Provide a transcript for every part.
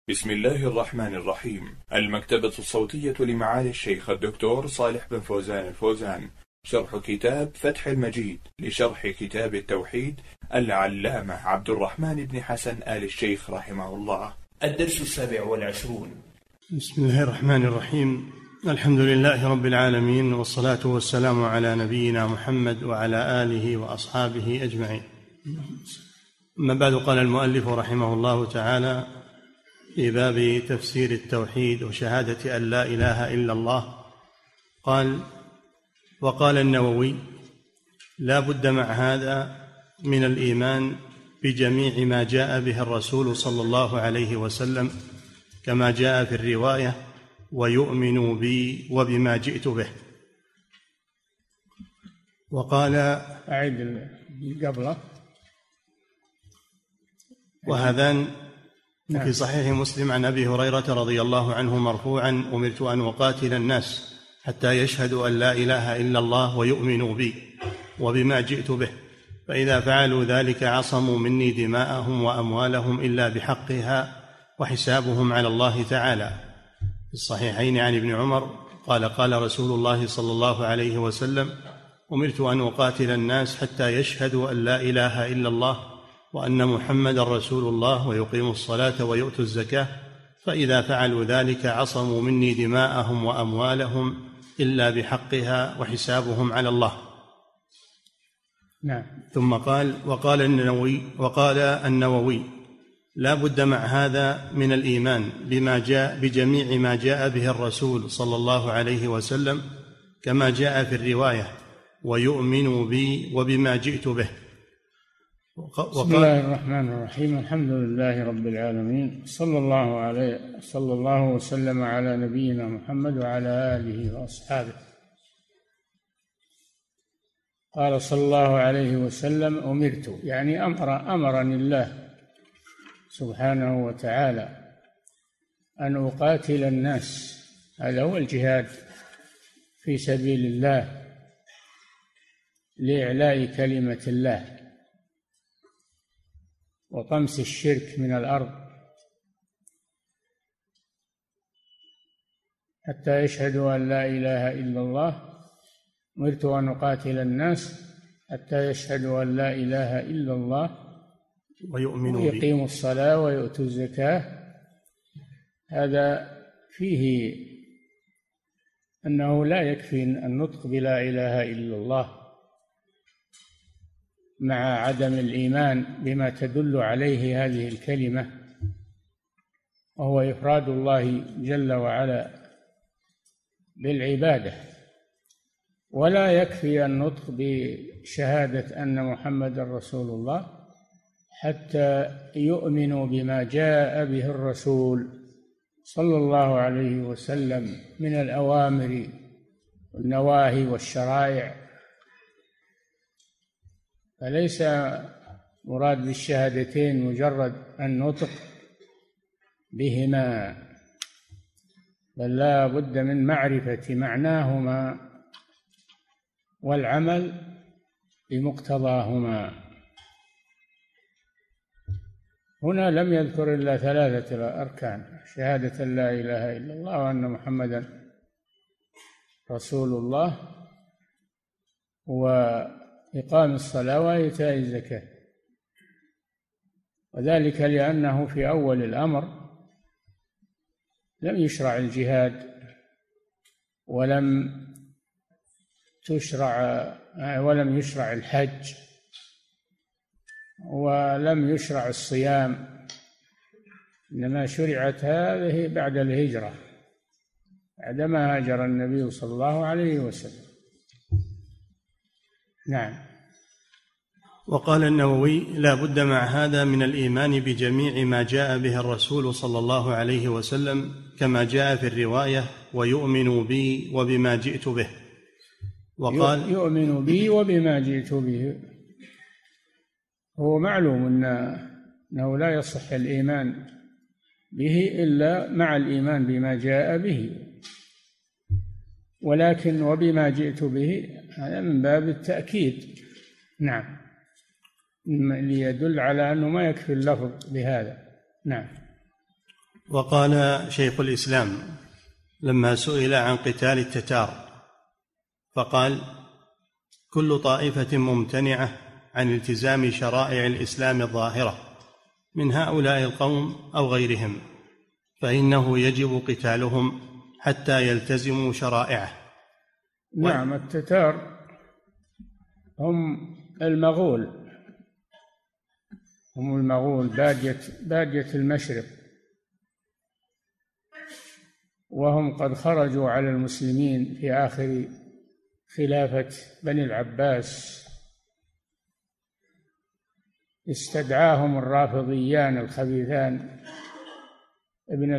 بسم الله الرحمن الرحيم. المكتبة الصوتية لمعالي الشيخ الدكتور صالح بن فوزان الفوزان، شرح كتاب فتح المجيد لشرح كتاب التوحيد العلامة عبد الرحمن بن حسن آل الشيخ رحمه الله. الدرس 27. بسم الله الرحمن الرحيم. الحمد لله رب العالمين، والصلاة والسلام على نبينا محمد وعلى آله وأصحابه أجمعين. أما بعد، قال المؤلف رحمه الله تعالى في باب تفسير التوحيد وشهادة أن لا إله إلا الله، قال: وقال النووي: لا بد مع هذا من الإيمان بجميع ما جاء به الرسول صلى الله عليه وسلم كما جاء في الرواية، ويؤمن بي وبما جئت به. وقال أعد قبله. وهذان في صحيح مسلم عن أبي هريرة رضي الله عنه مرفوعا: أمرت أن أقاتل الناس حتى يشهدوا أن لا إله إلا الله ويؤمنوا بي وبما جئت به، فإذا فعلوا ذلك عصموا مني دماءهم وأموالهم إلا بحقها وحسابهم على الله تعالى. في الصحيحين عن ابن عمر قال: قال رسول الله صلى الله عليه وسلم: أمرت أن أقاتل الناس حتى يشهدوا أن لا إله إلا الله وأن محمدا رسول الله ويقيموا الصلاة ويؤتوا الزكاة، فإذا فعلوا ذلك عصموا مني دماءهم وأموالهم إلا بحقها وحسابهم على الله. نعم. ثم قال: وقال النووي: لا بد مع هذا من الإيمان بجميع ما جاء به الرسول صلى الله عليه وسلم كما جاء في الرواية، ويؤمن بي وبما جئت به. بسم الله الرحمن الرحيم. الحمد لله رب العالمين، صلى الله وسلم على نبينا محمد وعلى آله وأصحابه. قال صلى الله عليه وسلم: أمرت، يعني أمرني الله سبحانه وتعالى أن أقاتل الناس. هذا هو الجهاد في سبيل الله لإعلاء كلمة الله وطمس الشرك من الأرض حتى يشهدوا أن لا إله إلا الله. أمرت أن أقاتل الناس حتى يشهدوا أن لا إله إلا الله ويقيموا الصلاة ويؤتوا الزكاة. هذا فيه أنه لا يكفي النطق بلا إله إلا الله مع عدم الإيمان بما تدل عليه هذه الكلمة، وهو إفراد الله جل وعلا بالعبادة. ولا يكفي النطق بشهادة أن محمدًا رسول الله حتى يؤمنوا بما جاء به الرسول صلى الله عليه وسلم من الأوامر والنواهي والشرائع. فليس مراد بالشهادتين مجرد النطق بهما، بل لا بد من معرفة معناهما والعمل بمقتضاهما. هنا لم يذكر إلا 3 أركان: شهادة لا إله إلا الله وأن محمدا رسول الله وإقام الصلاة وإيتاء الزكاة. وذلك لأنه في أول الأمر لم يشرع الجهاد، ولم يشرع الحج، ولم يشرع الصيام، إنما شرعت هذه بعد الهجرة، بعدما هاجر النبي صلى الله عليه وسلم. نعم. وقال النووي: لا بد مع هذا من الإيمان بجميع ما جاء به الرسول صلى الله عليه وسلم كما جاء في الرواية، ويؤمن بي وبما جئت به. وقال: يؤمن بي وبما جئت به. هو معلوم أنه لا يصح الإيمان به إلا مع الإيمان بما جاء به، ولكن وبما جئت به هذا من باب التأكيد. نعم، ليدل على أنه ما يكفي اللفظ بهذا. نعم. وقال شيخ الإسلام لما سئل عن قتال التتار فقال: كل طائفة ممتنعة عن التزام شرائع الإسلام الظاهرة من هؤلاء القوم أو غيرهم فإنه يجب قتالهم حتى يلتزموا شرائعه. نعم، التتار هم المغول، بادية المشرق، وهم قد خرجوا على المسلمين في آخر خلافة بني العباس. استدعاهم الرافضيان الخبيثان ابن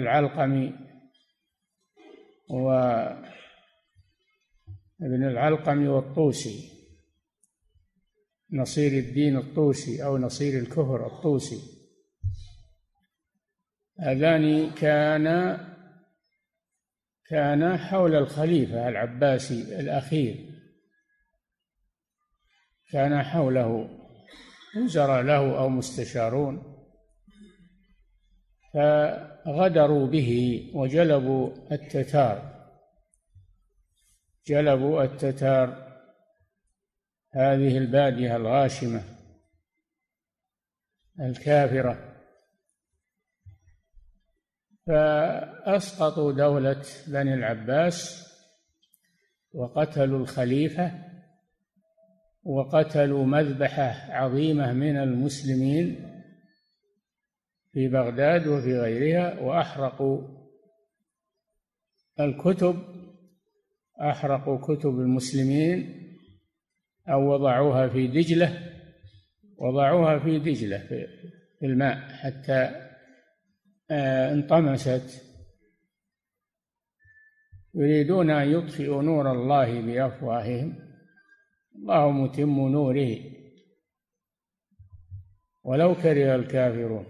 العلقمي والطوسي، نصير الدين الطوسي أو نصير الكفر الطوسي. هذان كان حول الخليفة العباسي الأخير، كان حوله وزراء له أو مستشارون، فغدروا به وجلبوا التتار هذه البادية الغاشمة الكافرة، فأسقطوا دولة بني العباس وقتلوا الخليفة وقتلوا مذبحة عظيمة من المسلمين في بغداد وفي غيرها، وأحرقوا كتب المسلمين أو وضعوها في دجلة في الماء حتى انطمست. يريدون أن يطفئوا نور الله بأفواههم، الله متم نوره ولو كره الكافرون.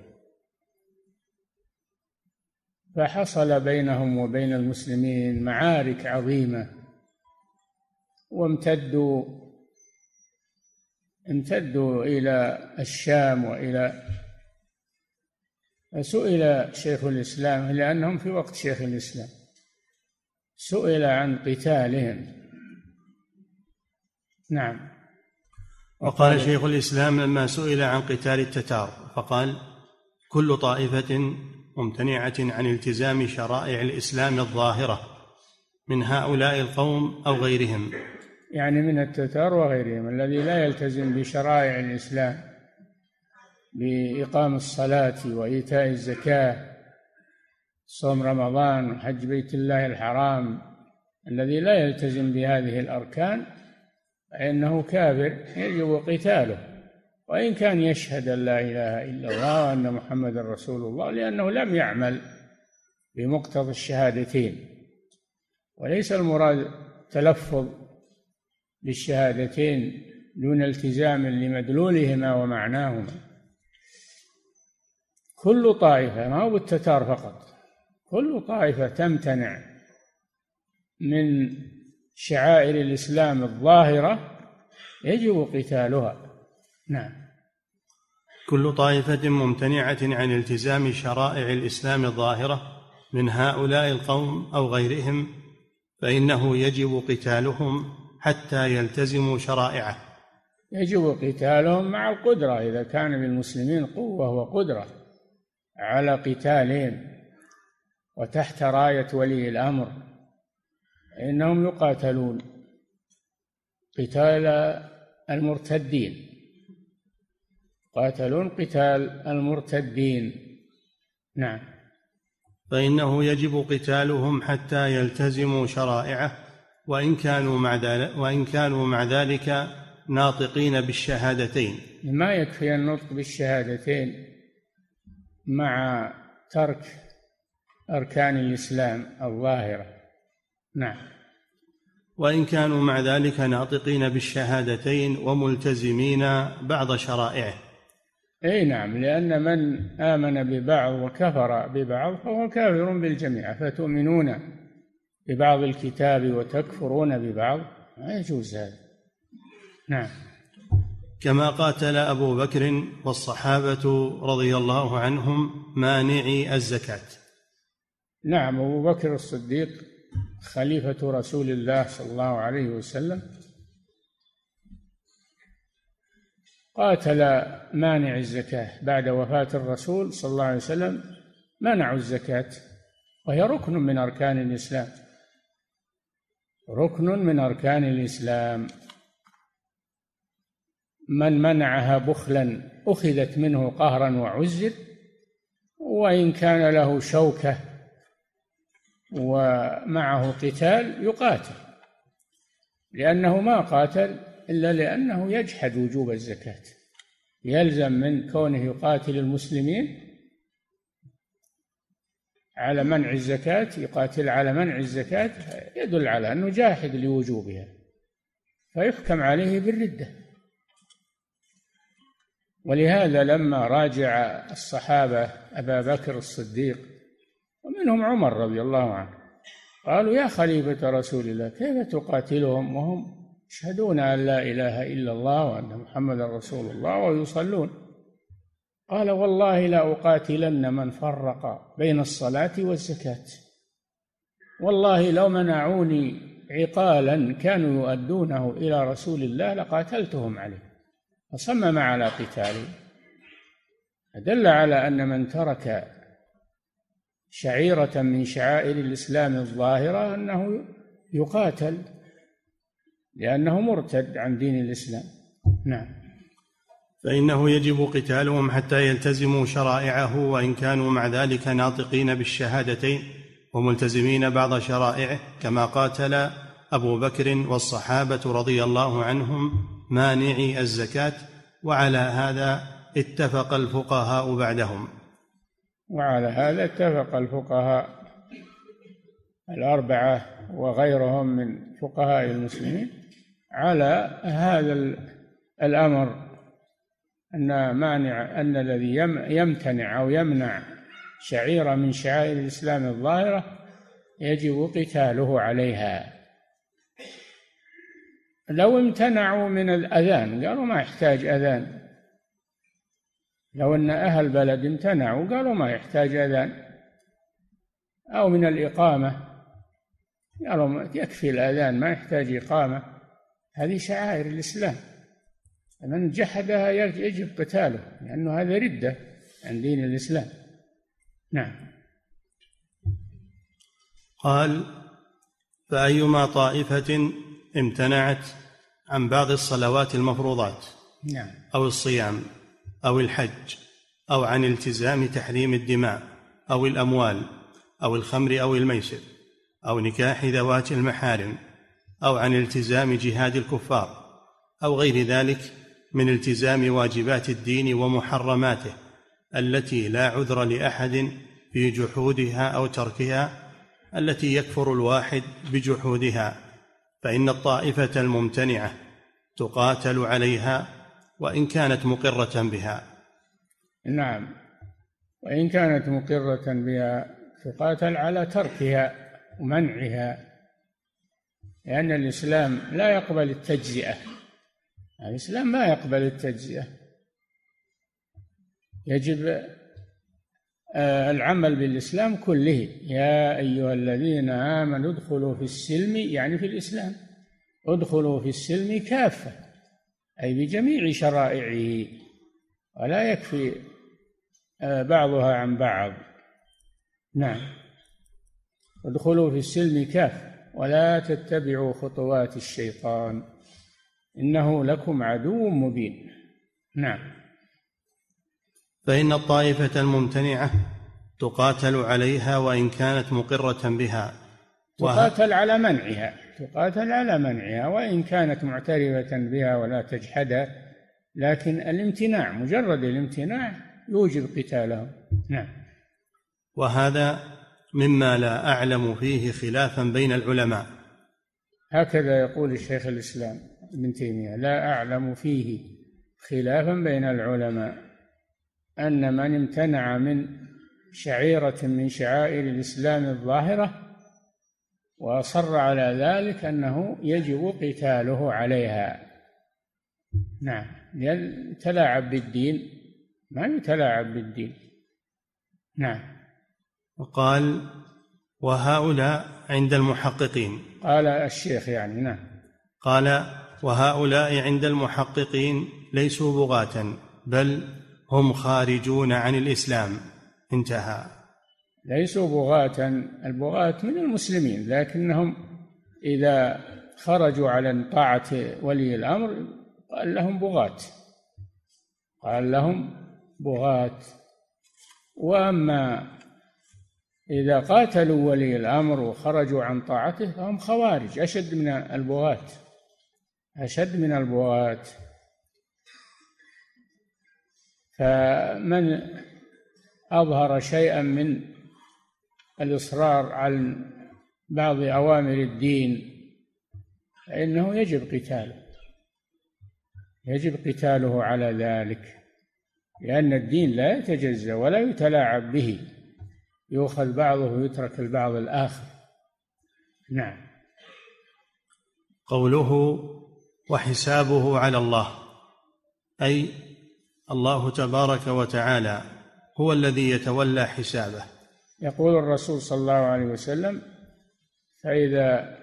فحصل بينهم وبين المسلمين معارك عظيمة، وامتدوا إلى الشام سئل شيخ الإسلام، لأنهم في وقت شيخ الإسلام، سئل عن قتالهم. نعم. وقال شيخ الإسلام لما سئل عن قتال التتار فقال: كل طائفة ممتنعة عن التزام شرائع الإسلام الظاهرة من هؤلاء القوم أو غيرهم، يعني من التتار وغيرهم، الذي لا يلتزم بشرائع الإسلام بإقام الصلاة وإيتاء الزكاة، صوم رمضان وحج بيت الله الحرام، الذي لا يلتزم بهذه الأركان فإنه كافر يجب قتاله، وإن كان يشهد أن لا إله إلا الله وأن محمد رسول الله، لأنه لم يعمل بمقتضى الشهادتين. وليس المراد تلفظ بالشهادتين دون التزام لمدلولهما ومعناهما. كل طائفة، ما هو بالتتار فقط، كل طائفة تمتنع من شعائر الإسلام الظاهرة يجب قتالها. نعم. كل طائفة ممتنعة عن التزام شرائع الإسلام الظاهرة من هؤلاء القوم أو غيرهم فإنه يجب قتالهم حتى يلتزموا شرائعه. يجب قتالهم مع القدرة، إذا كان للمسلمين قوة وقدرة على قتالهم وتحت راية ولي الأمر، إنهم يقاتلون قتال المرتدين، قاتلون قتال المرتدين. نعم. فإنه يجب قتالهم حتى يلتزموا شرائعه وإن كانوا مع ذلك ناطقين بالشهادتين. ما يكفي النطق بالشهادتين مع ترك أركان الإسلام الظاهرة. نعم. وإن كانوا مع ذلك ناطقين بالشهادتين وملتزمين بعض شرائعه. أي نعم، لأن من آمن ببعض وكفر ببعض فهو كافر بالجميع، فتؤمنون ببعض الكتاب وتكفرون ببعض، لا يجوز هذا. نعم. كما قاتل أبو بكر والصحابة رضي الله عنهم مانعي الزكاة. نعم، أبو بكر الصديق خليفة رسول الله صلى الله عليه وسلم قاتل مانع الزكاة بعد وفاة الرسول صلى الله عليه وسلم، منعوا الزكاة وهي ركن من أركان الإسلام، ركن من أركان الإسلام. من منعها بخلا أخذت منه قهرا وعزر، وإن كان له شوكة ومعه قتال يقاتل، لأنه ما قاتل إلا لأنه يجحد وجوب الزكاة، يلزم من كونه يقاتل المسلمين على منع الزكاة، يقاتل على منع الزكاة يدل على أنه جاحد لوجوبها، فيحكم عليه بالردة. ولهذا لما راجع الصحابة أبا بكر الصديق ومنهم عمر رضي الله عنه قالوا: يا خليفة رسول الله، كيف تقاتلهم وهم يشهدون أن لا إله إلا الله وأن محمدا رسول الله ويصلون؟ قال: والله لا أقاتلن من فرق بين الصلاة والزكاة، والله لو منعوني عقالا كانوا يؤدونه إلى رسول الله لقاتلتهم عليه، فصمم على قتاله. دل على أن من ترك شعيرة من شعائر الإسلام الظاهرة أنه يقاتل، لأنه مرتد عن دين الإسلام. نعم. فإنه يجب قتالهم حتى يلتزموا شرائعه، وإن كانوا مع ذلك ناطقين بالشهادتين وملتزمين بعض شرائعه، كما قاتل أبو بكر والصحابة رضي الله عنهم مانعي الزكاة. وعلى هذا اتفق الفقهاء بعدهم. وعلى هذا اتفق الفقهاء الأربعة وغيرهم من فقهاء المسلمين على هذا الأمر، أن الذي يمتنع أو يمنع شعيرة من شعائر الإسلام الظاهرة يجب قتاله عليها. لو امتنعوا من الأذان قالوا ما يحتاج أذان، لو أن أهل بلد امتنعوا قالوا ما يحتاج أذان، أو من الإقامة قالوا يكفي الأذان ما يحتاج إقامة، هذه شعائر الإسلام، من جحدها يجب قتاله، لأنه هذا ردة عن دين الإسلام. نعم. قال: فأيما طائفة امتنعت عن بعض الصلوات المفروضات نعم. أو الصيام أو الحج، أو عن التزام تحريم الدماء أو الأموال أو الخمر أو الميسر أو نكاح ذوات المحارم، أو عن التزام جهاد الكفار أو غير ذلك من التزام واجبات الدين ومحرماته التي لا عذر لأحد في جحودها أو تركها، التي يكفر الواحد بجحودها، فإن الطائفة الممتنعة تقاتل عليها وإن كانت مقرة بها. نعم، وإن كانت مقرة بها تقاتل على تركها ومنعها، لأن الإسلام لا يقبل التجزئة، الإسلام ما يقبل التجزئة، يجب العمل بالإسلام كله. يا أيها الذين آمنوا ادخلوا في السلم، يعني في الإسلام، ادخلوا في السلم كافة، أي بجميع شرائعه، ولا يكفي بعضها عن بعض. نعم، ادخلوا في السلم كافة ولا تتبعوا خطوات الشيطان إنه لكم عدو مبين. نعم. فإن الطائفة الممتنعة تقاتل عليها وإن كانت مقرة بها، تقاتل على منعها، تقاتل على منعها وإن كانت معترفة بها ولا تجحدها، لكن الامتناع، مجرد الامتناع يوجب قتالهم. نعم. وهذا مما لا أعلم فيه خلافا بين العلماء. هكذا يقول الشيخ الإسلام ابن تيمية: لا أعلم فيه خلافا بين العلماء، أن من امتنع من شعيرة من شعائر الإسلام الظاهرة وأصر على ذلك أنه يجب قتاله عليها. نعم، يتلاعب بالدين، ما يتلاعب بالدين. نعم. وقال: وهؤلاء عند المحققين. قال الشيخ يعني نعم. قال: وهؤلاء عند المحققين ليسوا بغاة، بل هم خارجون عن الإسلام. انتهى. ليسوا بغاة، البغاة من المسلمين، لكنهم إذا خرجوا على طاعة ولي الأمر قال لهم بغاة، قال لهم بغاة. وأما إذا قاتلوا ولي الأمر وخرجوا عن طاعته فهم خوارج، أشد من البغاة، أشد من البغاة. فمن أظهر شيئا من الإصرار على بعض أوامر الدين فإنه يجب قتاله، يجب قتاله على ذلك، لأن الدين لا يتجزأ ولا يتلاعب به، يؤخذ بعضه ويترك البعض الآخر. نعم. قوله: وحسابه على الله، أي الله تبارك وتعالى هو الذي يتولى حسابه. يقول الرسول صلى الله عليه وسلم: فإذا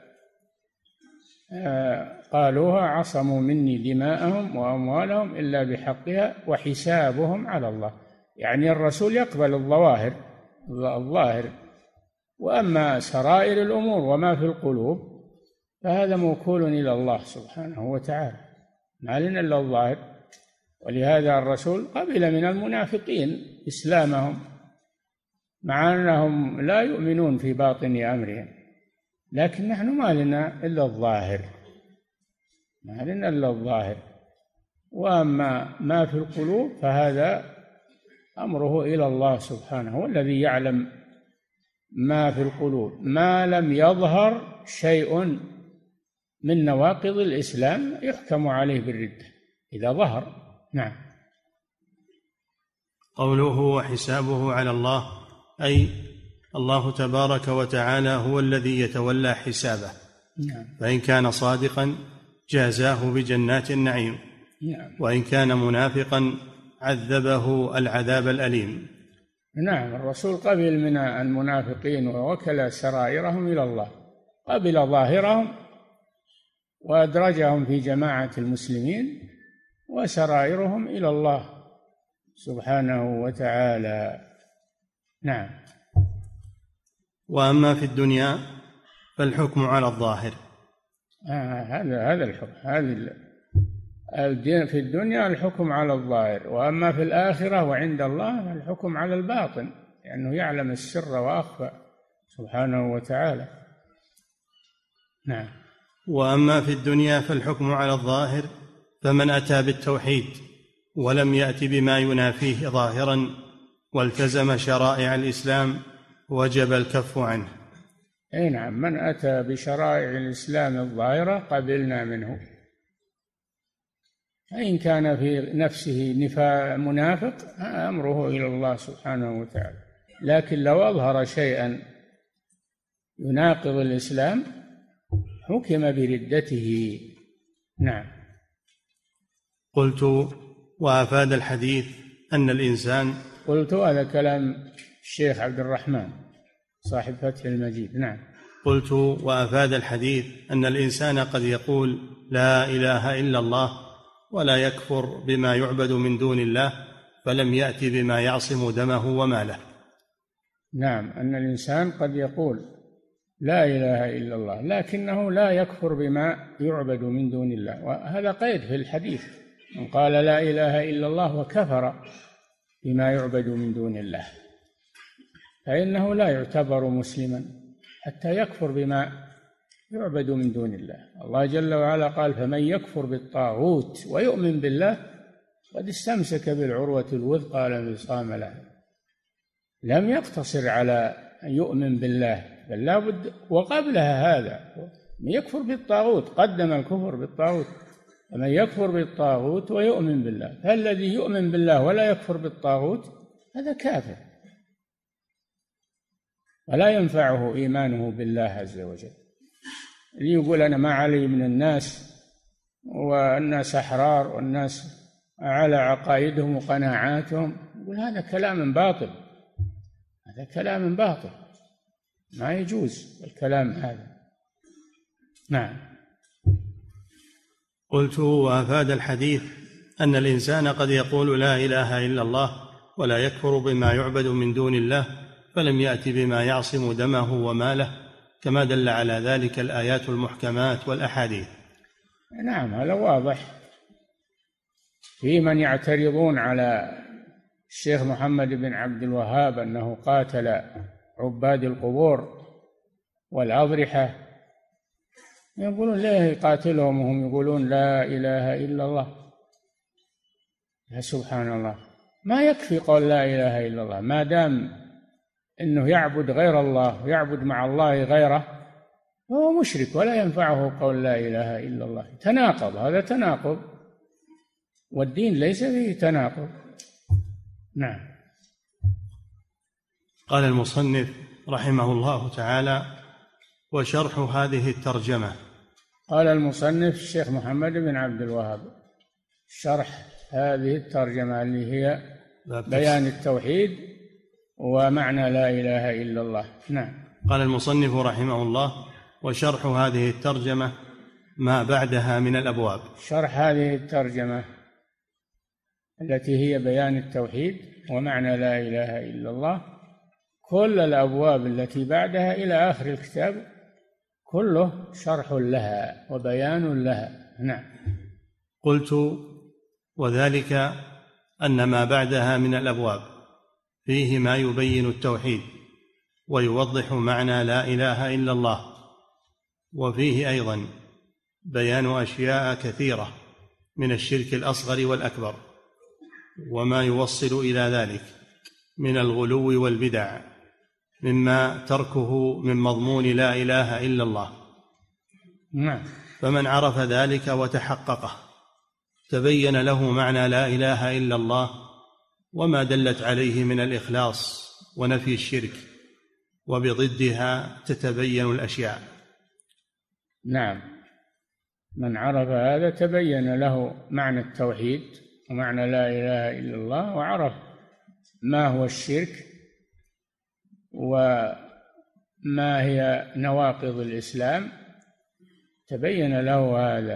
قالوها عصموا مني دماءهم وأموالهم إلا بحقها وحسابهم على الله. يعني الرسول يقبل الظاهر، وأما سرائر الأمور وما في القلوب فهذا موكول إلى الله سبحانه وتعالى، ما لنا إلا الظاهر. ولهذا الرسول قبل من المنافقين إسلامهم مع أنهم لا يؤمنون في باطن أمرهم، لكن نحن ما لنا إلا الظاهر، ما لنا إلا الظاهر. وأما ما في القلوب فهذا أمره إلى الله سبحانه، هو الذي يعلم ما في القلوب ما لم يظهر شيء من نواقض الإسلام يحكم عليه بالردة إذا ظهر. نعم. قوله: وحسابه على الله، أي الله تبارك وتعالى هو الذي يتولى حسابه. نعم. فإن كان صادقا جازاه بجنات النعيم، نعم. وإن كان منافقا عذبه العذاب الأليم. نعم. الرسول قبل من المنافقين ووكل سرائرهم إلى الله، قبل ظاهرهم وأدرجهم في جماعة المسلمين، وسرائرهم إلى الله سبحانه وتعالى. نعم. وأما في الدنيا فالحكم على الظاهر. هذا الحكم، في الدنيا الحكم على الظاهر، وأما في الآخرة وعند الله الحكم على الباطن، لأنه يعلم السر وأخفى سبحانه وتعالى. نعم. وأما في الدنيا فالحكم على الظاهر، فمن أتى بالتوحيد ولم يأت بما ينافيه ظاهرا والتزم شرائع الإسلام وجب الكف عنه. أي نعم. من أتى بشرائع الإسلام الظاهرة قبلنا منه، فإن كان في نفسه منافق أمره إلى الله سبحانه وتعالى، لكن لو أظهر شيئا يناقض الإسلام حكم بردته. نعم. قلت: وأفاد الحديث أن الإنسان. قلت هذا كلام الشيخ عبد الرحمن صاحب فتح المجيد. نعم. قلت: وأفاد الحديث أن الإنسان قد يقول لا إله إلا الله ولا يكفر بما يعبد من دون الله، فلم يأت بما يعصم دمه وماله. نعم. أن الإنسان قد يقول لا إله إلا الله لكنه لا يكفر بما يعبد من دون الله، وهذا قيد في الحديث: من قال لا إله إلا الله وكفر بما يعبد من دون الله فإنه لا يعتبر مسلما حتى يكفر بما يعبد من دون الله. الله جل وعلا قال: فمن يكفر بالطاغوت ويؤمن بالله قد استمسك بالعروة الوثقى لا انفصام لها. لم يقتصر على أن يؤمن بالله، بل لا بد وقبلها هذا يكفر بالطاغوت، قدم الكفر بالطاغوت. فمن يكفر بالطاغوت ويؤمن بالله، فالذي يؤمن بالله ولا يكفر بالطاغوت هذا كافر، ولا ينفعه إيمانه بالله عز وجل. اللي يقول أنا ما علي من الناس والناس أحرار والناس على عقائدهم وقناعاتهم، يقول هذا كلام باطل، هذا كلام باطل. ما يجوز الكلام هذا. نعم. قلت: وأفاد الحديث أن الإنسان قد يقول لا إله إلا الله ولا يكفر بما يعبد من دون الله، فلم يأت بما يعصم دمه وماله، كما دل على ذلك الآيات المحكمات والأحاديث. نعم، هذا واضح. في من يعترضون على الشيخ محمد بن عبد الوهاب أنه قاتل عباد القبور والأضرحة، يقولون ليه يقاتلهم وهم يقولون لا إله إلا الله؟ يا سبحان الله، ما يكفي قول لا إله إلا الله، ما دام أنه يعبد غير الله ويعبد مع الله غيره فهو مشرك ولا ينفعه قول لا إله إلا الله. تناقض، هذا تناقض، والدين ليس فيه تناقض. نعم. قال المصنف رحمه الله تعالى: وشرح هذه الترجمة. قال المصنف الشيخ محمد بن عبد الوهاب: شرح هذه الترجمة اللي هي بيان التوحيد ومعنى لا إله إلا الله. نعم. قال المصنف رحمه الله: وشرح هذه الترجمة ما بعدها من الأبواب. شرح هذه الترجمة التي هي بيان التوحيد ومعنى لا إله إلا الله، كل الأبواب التي بعدها إلى آخر الكتاب كله شرح لها وبيان لها. نعم. قلت: وذلك أن ما بعدها من الأبواب فيه ما يبين التوحيد ويوضح معنى لا إله إلا الله، وفيه أيضا بيان أشياء كثيرة من الشرك الأصغر والأكبر وما يوصل إلى ذلك من الغلو والبدع، مما تركه من مضمون لا إله إلا الله. نعم. فمن عرف ذلك وتحققه تبين له معنى لا إله إلا الله وما دلت عليه من الإخلاص ونفي الشرك، وبضدها تتبين الأشياء. نعم، من عرف هذا تبين له معنى التوحيد ومعنى لا إله إلا الله، وعرف ما هو الشرك وما هي نواقض الإسلام، تبين له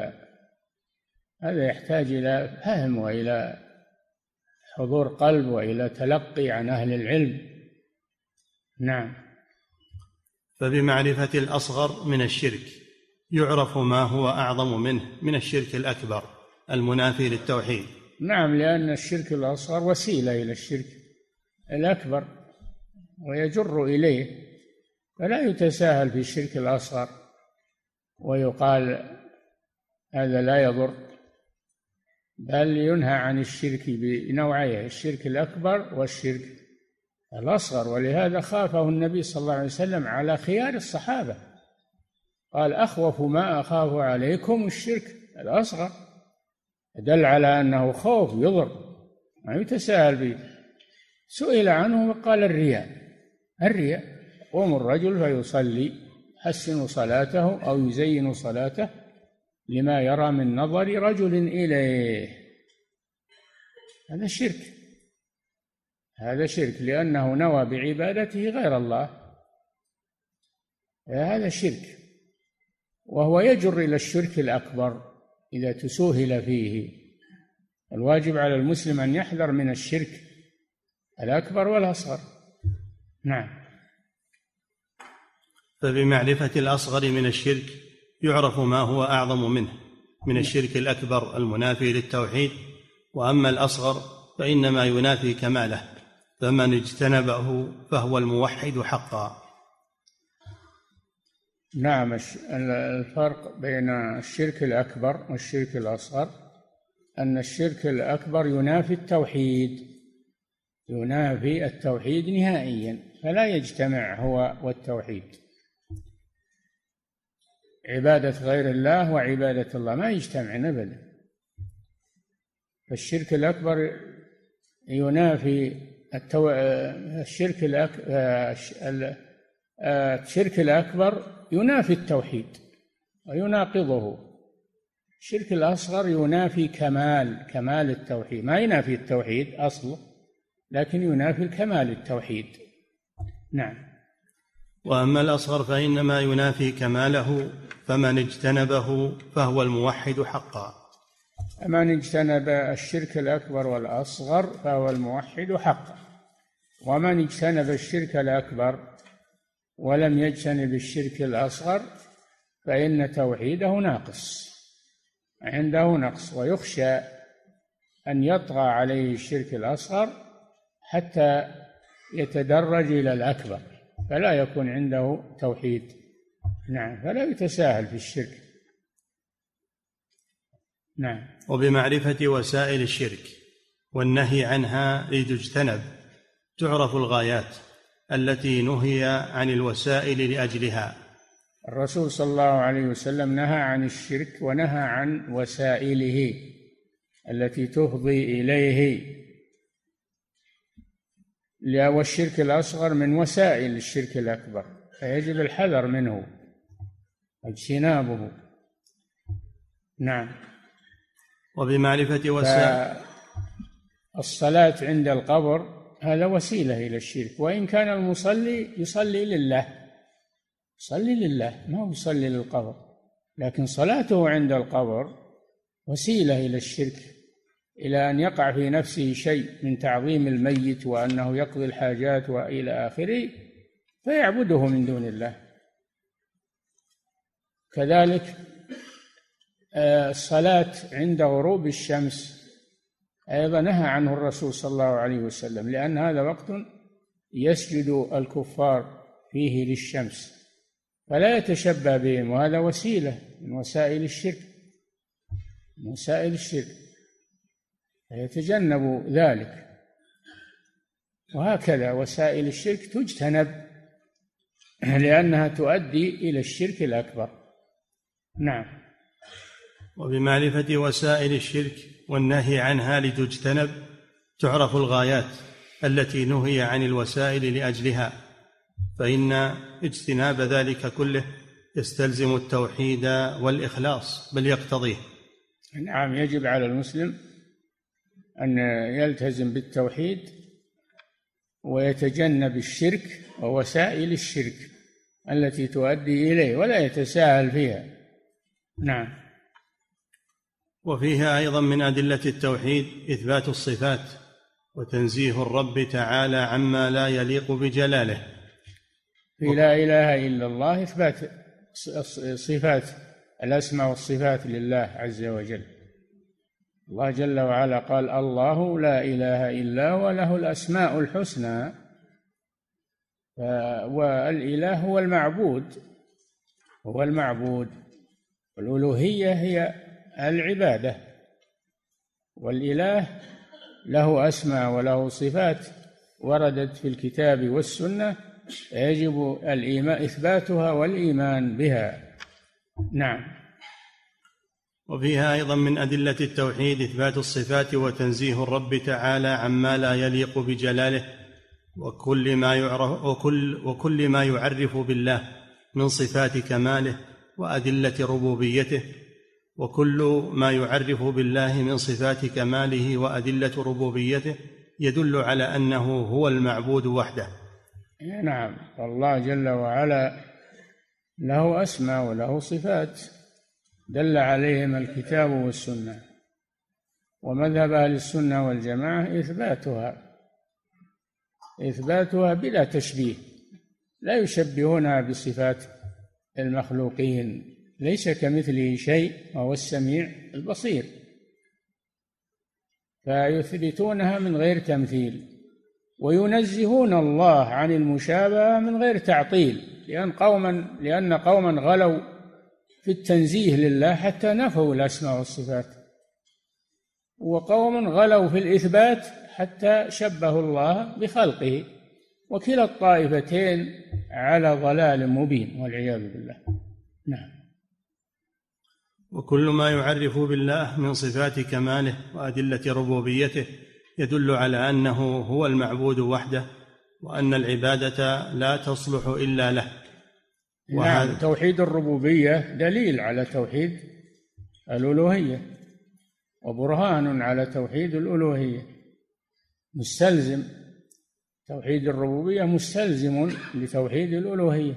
هذا يحتاج إلى فهم وإلى حضور قلب وإلى تلقي عن أهل العلم. نعم. فبمعرفة الأصغر من الشرك يعرف ما هو أعظم منه من الشرك الأكبر المنافي للتوحيد. نعم، لأن الشرك الأصغر وسيلة إلى الشرك الأكبر ويجر إليه، فلا يتساهل في الشرك الأصغر ويقال هذا لا يضر، بل ينهى عن الشرك بنوعيه: الشرك الأكبر والشرك الأصغر. ولهذا خافه النبي صلى الله عليه وسلم على خيار الصحابة، قال: أخوف ما أخاف عليكم الشرك الأصغر، دل على أنه خوف يضر ما يتساهل به. سئل عنه وقال: الرياء يقوم الرجل فيصلي يحسن صلاته أو يزين صلاته لما يرى من نظر رجل إليه، هذا شرك لأنه نوى بعبادته غير الله، هذا شرك، وهو يجر إلى الشرك الأكبر إذا تسوهل فيه. الواجب على المسلم أن يحذر من الشرك الأكبر والأصغر. نعم. فبمعرفة الأصغر من الشرك يعرف ما هو أعظم منه من الشرك الأكبر المنافي للتوحيد، وأما الأصغر فإنما ينافي كماله، فمن اجتنبه فهو الموحد حقا. نعم. الفرق بين الشرك الأكبر والشرك الأصغر أن الشرك الأكبر ينافي التوحيد نهائيا، فلا يجتمع هو والتوحيد. عبادة غير الله وعبادة الله ما يجتمعن أبدا. فالشرك الأكبر ينافي الشرك الأكبر ينافي التوحيد ويناقضه. الشرك الأصغر ينافي كمال التوحيد، ما ينافي التوحيد أصله، لكن ينافي الكمال التوحيد. نعم. وأما الأصغر فإنما ينافي كماله، فمن اجتنبه فهو الموحد حقا. من اجتنب الشرك الأكبر والأصغر فهو الموحد حقا، ومن اجتنب الشرك الأكبر ولم يجتنب الشرك الأصغر فإن توحيده ناقص، عنده نقص، ويخشى أن يطغى عليه الشرك الأصغر حتى يتدرج إلى الأكبر فلا يكون عنده توحيد. نعم، فلا يتساهل في الشرك. نعم. وبمعرفة وسائل الشرك والنهي عنها لتجتنب تعرف الغايات التي نهي عن الوسائل لأجلها. الرسول صلى الله عليه وسلم نهى عن الشرك ونهى عن وسائله التي تفضي إليه، والشرك الأصغر من وسائل الشرك الأكبر، فيجب الحذر منه واجتنابه. نعم. وبمعرفة وسائل الصلاة عند القبر هذا وسيلة إلى الشرك، وإن كان المصلي يصلي لله، يصلي لله ما هو يصلي للقبر، لكن صلاته عند القبر وسيلة إلى الشرك، إلى أن يقع في نفسه شيء من تعظيم الميت وأنه يقضي الحاجات وإلى آخره فيعبده من دون الله. كذلك الصلاة عند غروب الشمس أيضا نهى عنه الرسول صلى الله عليه وسلم، لأن هذا وقت يسجد الكفار فيه للشمس فلا يتشبه بهم، وهذا وسيلة من وسائل الشرك، من وسائل الشرك، فيتجنب ذلك. وهكذا وسائل الشرك تجتنب لأنها تؤدي إلى الشرك الأكبر. نعم. وبمعرفة وسائل الشرك والنهي عنها لتجتنب تعرف الغايات التي نهي عن الوسائل لأجلها، فإن اجتناب ذلك كله يستلزم التوحيد والإخلاص بل يقتضيه. نعم، يجب على المسلم أن يلتزم بالتوحيد ويتجنب الشرك ووسائل الشرك التي تؤدي إليه ولا يتساهل فيها. نعم. وفيها أيضا من أدلة التوحيد إثبات الصفات وتنزيه الرب تعالى عما لا يليق بجلاله. في لا إله إلا الله إثبات صفات الأسماء والصفات لله عز وجل. الله جل وعلا قال: الله لا إله إلا هو له الأسماء الحسنى. والإله هو المعبود، هو المعبود، والألوهية هي العبادة، والإله له أسماء وله صفات وردت في الكتاب والسنة يجب إثباتها والإيمان بها. نعم. وفيها أيضا من أدلة التوحيد إثبات الصفات وتنزيه الرب تعالى عما لا يليق بجلاله وكل ما يعرف بالله من صفات كماله وأدلة ربوبيته، وكل ما يعرف بالله من صفات كماله وأدلة ربوبيته يدل على أنه هو المعبود وحده. نعم، الله جل وعلا له أسماء وله صفات دل عليهم الكتاب والسنة، ومذهب أهل السنة والجماعة إثباتها بلا تشبيه، لا يشبهونها بصفات المخلوقين، ليس كمثله شيء وهو السميع البصير، فيثبتونها من غير تمثيل، وينزهون الله عن المشابهة من غير تعطيل، لأن قوما غلوا في التنزيه لله حتى نفوا الأسماء والصفات، وقوم غلوا في الإثبات حتى شبهوا الله بخلقه، وكلا الطائفتين على ضلال مبين والعياذ بالله. نعم. وكل ما يعرف بالله من صفات كماله وأدلة ربوبيته يدل على أنه هو المعبود وحده، وأن العبادة لا تصلح إلا له. نعم، توحيد الربوبية دليل على توحيد الألوهية وبرهان على توحيد الألوهية، مستلزم توحيد الربوبية مستلزم لتوحيد الألوهية.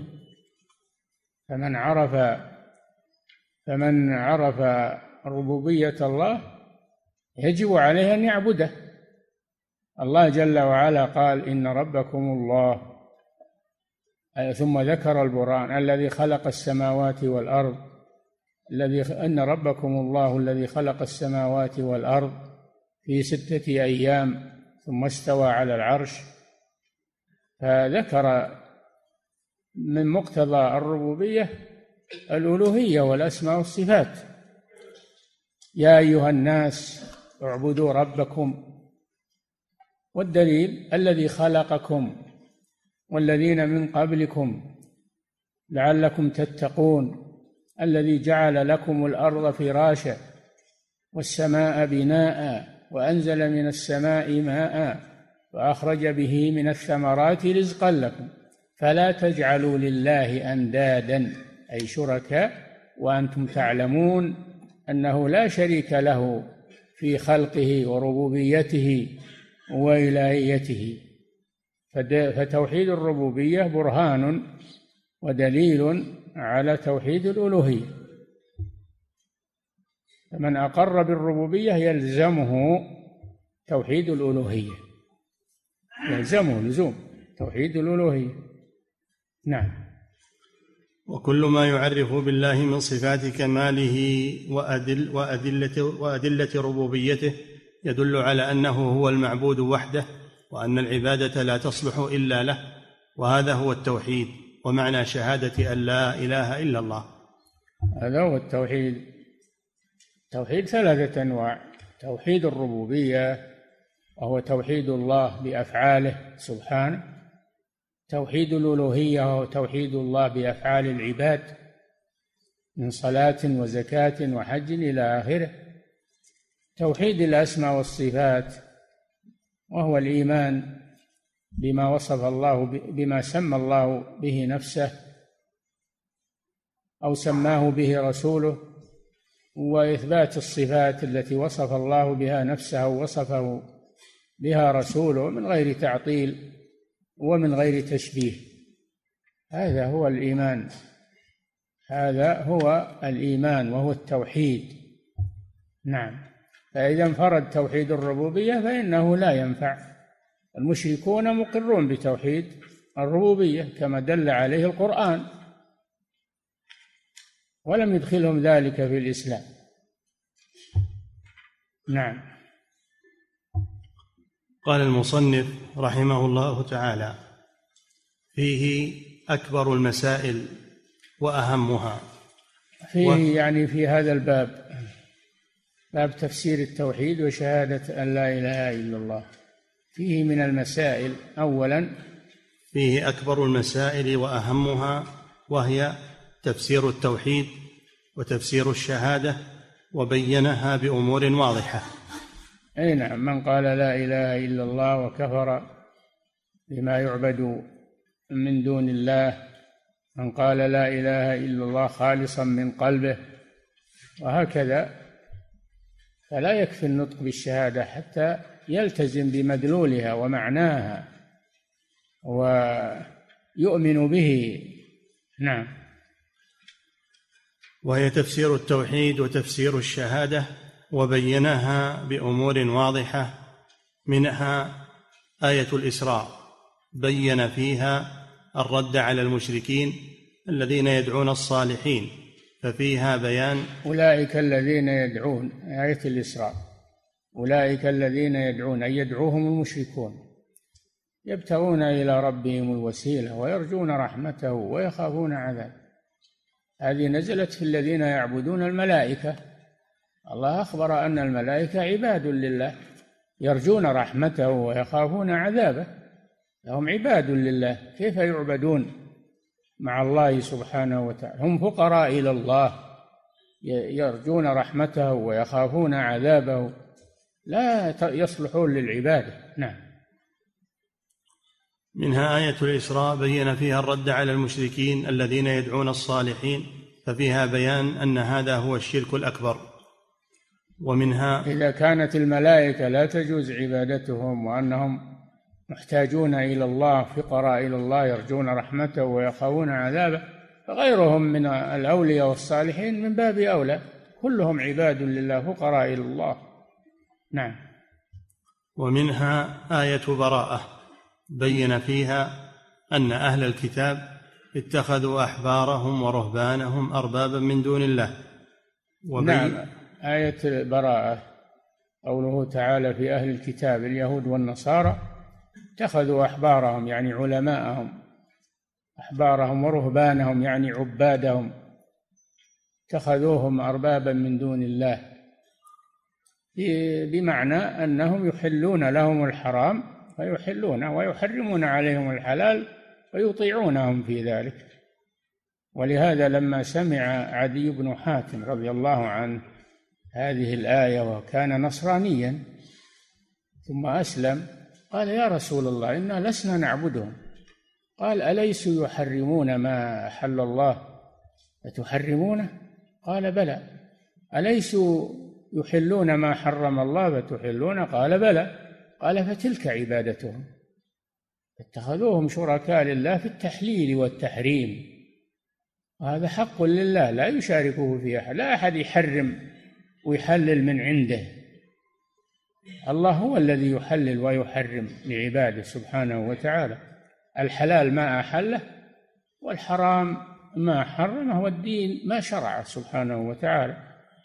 فمن عرف ربوبية الله يجب عليه أن يعبده. الله جل وعلا قال: إن ربكم الله، ثم ذكر البرهان: الذي خلق السماوات والأرض، إن ربكم الله الذي خلق السماوات والأرض في 6 أيام ثم استوى على العرش. فذكر من مقتضى الربوبية الألوهية والأسماء والصفات. يا أيها الناس اعبدوا ربكم، والدليل: الذي خلقكم والذين من قبلكم لعلكم تتقون، الذي جعل لكم الأرض فراشا والسماء بناء وأنزل من السماء ماء وأخرج به من الثمرات رزقا لكم فلا تجعلوا لله أندادا أي شركاء وأنتم تعلمون أنه لا شريك له في خلقه وربوبيته وإلهيته. فتوحيد الربوبية برهان ودليل على توحيد الألوهية. فمن أقر بالربوبية يلزمه توحيد الألوهية، يلزمه لزوم توحيد الألوهية. نعم. وكل ما يعرف بالله من صفات كماله وأدلة ربوبيته يدل على أنه هو المعبود وحده، وأن العبادة لا تصلح إلا له، وهذا هو التوحيد ومعنى شهادة أن لا إله إلا الله. هذا هو التوحيد. توحيد 3 أنواع: توحيد الربوبية وهو توحيد الله بأفعاله سبحانه، توحيد الألوهية وهو توحيد الله بأفعال العباد من صلاة وزكاة وحج إلى آخره، توحيد الأسماء والصفات وهو الإيمان بما وصف الله بما سمى الله به نفسه أو سماه به رسوله، وإثبات الصفات التي وصف الله بها نفسه ووصفه بها رسوله من غير تعطيل ومن غير تشبيه. هذا هو الإيمان، هذا هو الإيمان وهو التوحيد. نعم. فإذا انفرد توحيد الربوبية فإنه لا ينفع. المشركون مقرون بتوحيد الربوبية كما دل عليه القرآن، ولم يدخلهم ذلك في الإسلام. نعم. قال المصنف رحمه الله تعالى: فيه أكبر المسائل وأهمها. فيه يعني في هذا الباب، باب تفسير التوحيد وشهادة أن لا إله إلا الله، فيه من المسائل: أولا فيه أكبر المسائل وأهمها، وهي تفسير التوحيد وتفسير الشهادة، وبينها بأمور واضحة. أي نعم. من قال لا إله إلا الله وكفر بما يعبد من دون الله، من قال لا إله إلا الله خالصا من قلبه، وهكذا. فلا يكفي النطق بالشهادة حتى يلتزم بمدلولها ومعناها ويؤمن به. نعم. وهي تفسير التوحيد وتفسير الشهادة، وبينها بأمور واضحة، منها آية الإسراء بين فيها الرد على المشركين الذين يدعون الصالحين، ففيها بيان أولئك الذين يدعون، آية الإسراء، أولئك الذين يدعون أي يدعوهم المشركون، يبتغون إلى ربهم الوسيلة ويرجون رحمته ويخافون عذابه. هذه نزلت في الذين يعبدون الملائكة. الله أخبر أن الملائكة عباد لله يرجون رحمته ويخافون عذابه، هم عباد لله، كيف يعبدون مع الله سبحانه وتعالى؟ هم فقراء إلى الله يرجون رحمته ويخافون عذابه، لا يصلحون للعبادة. نعم. منها آية الإسراء بين فيها الرد على المشركين الذين يدعون الصالحين، ففيها بيان أن هذا هو الشرك الأكبر. ومنها إذا كانت الملائكة لا تجوز عبادتهم وأنهم محتاجون إلى الله، فقراء إلى الله، يرجون رحمته ويخافون عذابه، فغيرهم من الأولياء والصالحين من باب أولى، كلهم عباد لله فقراء إلى الله. نعم. ومنها آية براءة بين فيها أن أهل الكتاب اتخذوا أحبارهم ورهبانهم أربابا من دون الله. نعم، آية براءة قوله تعالى في أهل الكتاب اليهود والنصارى اتخذوا أحبارهم يعني علماءهم، أحبارهم ورهبانهم يعني عبادهم، اتخذوهم أربابا من دون الله، بمعنى أنهم يحلون لهم الحرام فيحلونه ويحرمون عليهم الحلال فيطيعونهم في ذلك. ولهذا لما سمع عدي بن حاتم رضي الله عنه هذه الآية وكان نصرانيا ثم أسلم قال: يا رسول الله إنا لسنا نعبدهم. قال: أليسوا يحرمون ما أحل الله فتحرمونه؟ قال: بلى. أليسوا يحلون ما حرم الله فتحلونه؟ قال: بلى. قال: فتلك عبادتهم، اتخذوهم شركاء لله في التحليل والتحريم، وهذا حق لله لا يشاركه فيه أحد، لا أحد يحرم ويحلل من عنده، الله هو الذي يحلل ويحرم لعباده سبحانه وتعالى، الحلال ما أحله والحرام ما حرمه والدين ما شرعه سبحانه وتعالى.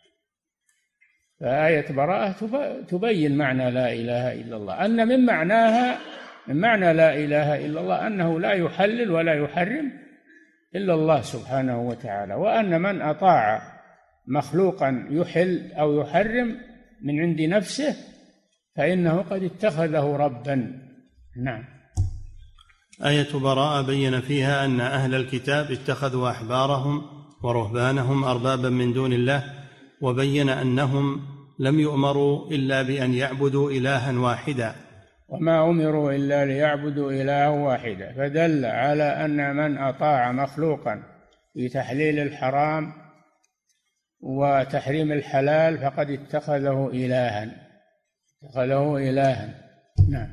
فآية براءة تبين معنى لا إله إلا الله، أن من معنى لا إله إلا الله أنه لا يحلل ولا يحرم إلا الله سبحانه وتعالى، وأن من أطاع مخلوقا يحل أو يحرم من عند نفسه فإنه قد اتخذه ربا. نعم. آية براءة بين فيها أن أهل الكتاب اتخذوا أحبارهم ورهبانهم أربابا من دون الله، وبين أنهم لم يؤمروا إلا بأن يعبدوا إلها واحدا، وما أمروا إلا ليعبدوا إلها واحدا، فدل على أن من أطاع مخلوقا في تحليل الحرام وتحريم الحلال فقد اتخذه إلها. نعم.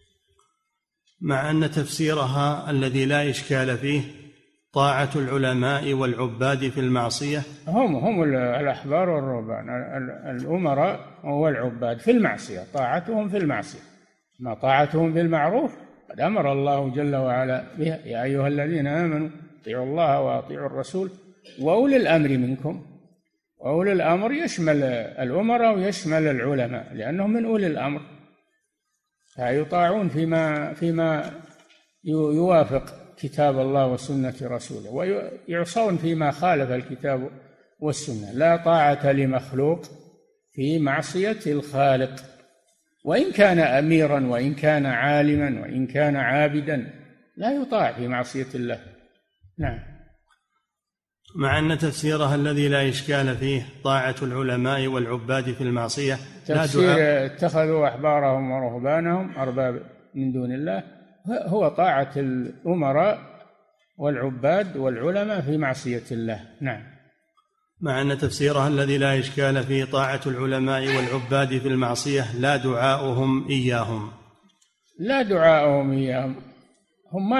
مع أن تفسيرها الذي لا إشكال فيه طاعة العلماء والعباد في المعصية، هم الأحبار والرهبان، الأمراء والعباد في المعصية، طاعتهم في المعصية، ما طاعتهم بالمعروف قد أمر الله جل وعلا بها: يا أيها الذين آمنوا اطيعوا الله وأطيعوا الرسول وأولي الأمر منكم. وأولي الأمر يشمل الأمراء ويشمل العلماء لأنهم من أولي الأمر، فيطاعون فيما يوافق كتاب الله وسنة رسوله، ويعصون فيما خالف الكتاب والسنة. لا طاعة لمخلوق في معصية الخالق، وإن كان أميرا وإن كان عالما وإن كان عابدا لا يطاع في معصية الله. نعم. مع أن تفسيرها الذي لا إشكال فيه طاعة العلماء والعباد في المعصية، تفسير اتخذوا أحبارهم ورهبانهم أرباب من دون الله هو طاعة الأمراء والعباد والعلماء في معصية الله. نعم. مع أن تفسيرها الذي لا إشكال فيه طاعة العلماء والعباد في المعصية لا دعاؤهم إياهم. لا دعاؤهم إياهم، هم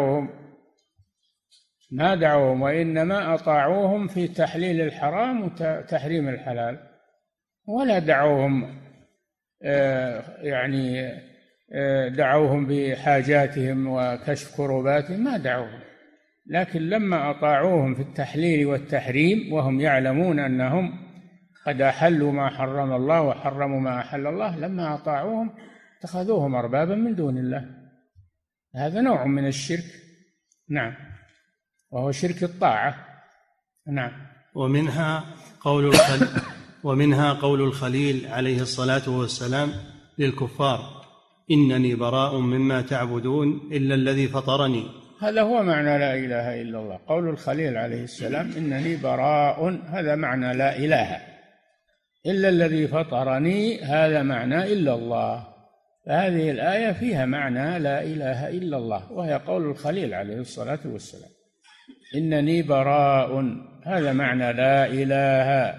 ما دعوهم وإنما أطاعوهم في تحليل الحرام وتحريم الحلال، ولا دعوهم دعوهم بحاجاتهم وكشف كرباتهم، ما دعوهم، لكن لما أطاعوهم في التحليل والتحريم وهم يعلمون أنهم قد أحلوا ما حرم الله وحرموا ما أحل الله، لما أطاعوهم اتخذوهم أربابا من دون الله. هذا نوع من الشرك. نعم، وهو شرك الطاعة. نعم. ومنها قول الخليل عليه الصلاة والسلام للكفار: إنني براء مما تعبدون إلا الذي فطرني. هذا هو معنى لا إله إلا الله، قول الخليل عليه السلام: إنني براء، هذا معنى لا إله، إلا الذي فطرني هذا معنى إلا الله. فهذه الآية فيها معنى لا إله إلا الله، وهي قول الخليل عليه الصلاة والسلام: إنني براء، هذا معنى لا إله،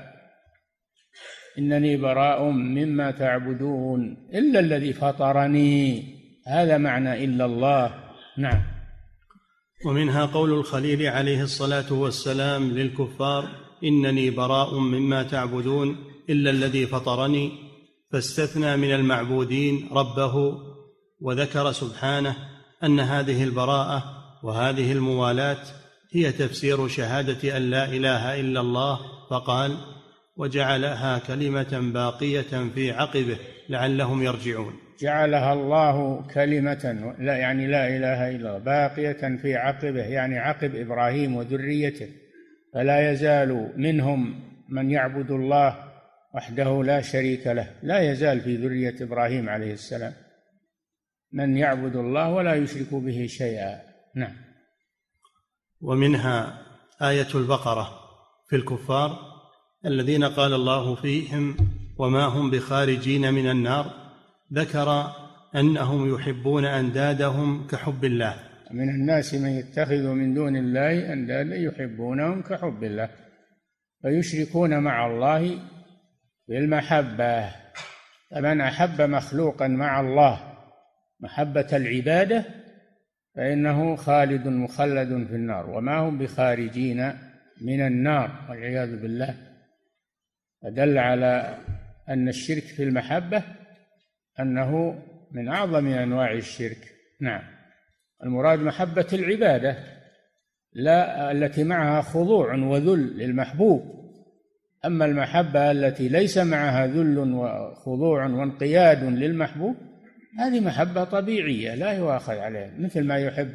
إنني براء مما تعبدون إلا الذي فطرني، هذا معنى إلا الله. نعم. ومنها قول الخليل عليه الصلاة والسلام للكفار: إنني براء مما تعبدون إلا الذي فطرني، فاستثنى من المعبودين ربه، وذكر سبحانه أن هذه البراءة وهذه الموالاة هي تفسير شهادة أن لا إله إلا الله، فقال: وجعلها كلمة باقية في عقبه لعلهم يرجعون. جعلها الله كلمة، لا يعني لا إله إلا الله، باقية في عقبه، يعني عقب إبراهيم وذريته، فلا يزال منهم من يعبد الله وحده لا شريك له، لا يزال في ذرية إبراهيم عليه السلام من يعبد الله ولا يشرك به شيئا. نعم. ومنها آية البقرة في الكفار الذين قال الله فيهم: وما هم بخارجين من النار، ذكر أنهم يحبون أندادهم كحب الله. من الناس من يتخذ من دون الله أندادا يحبونهم كحب الله، فيشركون مع الله بالمحبة. فمن أحب مخلوقا مع الله محبة العبادة فإنه خالد مخلد في النار، وما هم بخارجين من النار والعياذ بالله. فدل على أن الشرك في المحبة أنه من أعظم أنواع الشرك. نعم. المراد محبة العبادة، لا التي معها خضوع وذل للمحبوب. أما المحبة التي ليس معها ذل وخضوع وانقياد للمحبوب هذه محبة طبيعية لا يؤاخذ عليها، مثل ما يحب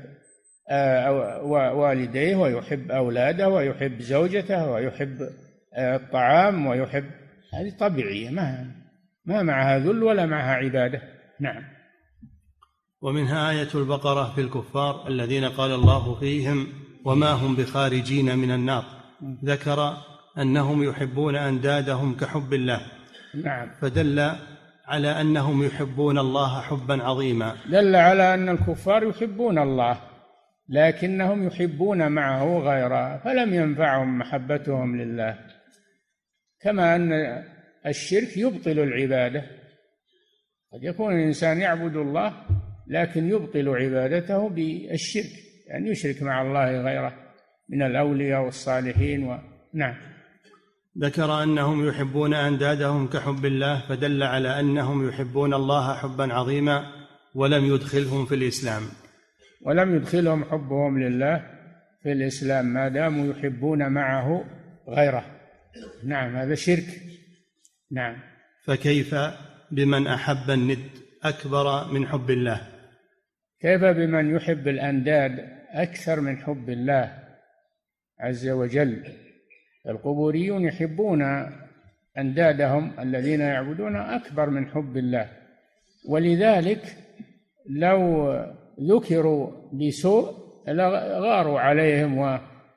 والديه ويحب أولاده ويحب زوجته ويحب الطعام ويحب، هذه طبيعية ما معها ذل ولا معها عبادة. نعم. ومنها آية البقرة في الكفار الذين قال الله فيهم: وما هم بخارجين من النار، ذكر أنهم يحبون أندادهم كحب الله. نعم. فدل على أنهم يحبون الله حبا عظيما. دل على أن الكفار يحبون الله لكنهم يحبون معه غيره، فلم ينفعهم محبتهم لله، كما أن الشرك يبطل العبادة. قد يكون الإنسان يعبد الله لكن يبطل عبادته بالشرك، يعني يشرك مع الله غيره من الأولياء والصالحين نعم. ذكر أنهم يحبون أندادهم كحب الله، فدل على أنهم يحبون الله حبا عظيما، ولم يدخلهم في الإسلام. ولم يدخلهم حبهم لله في الإسلام ما داموا يحبون معه غيره. نعم، هذا شرك. نعم. فكيف بمن أحب الند أكبر من حب الله؟ كيف بمن يحب الأنداد أكثر من حب الله عز وجل؟ القبوريون يحبون أندادهم الذين يعبدون أكبر من حب الله، ولذلك لو ذكروا بسوء غاروا عليهم،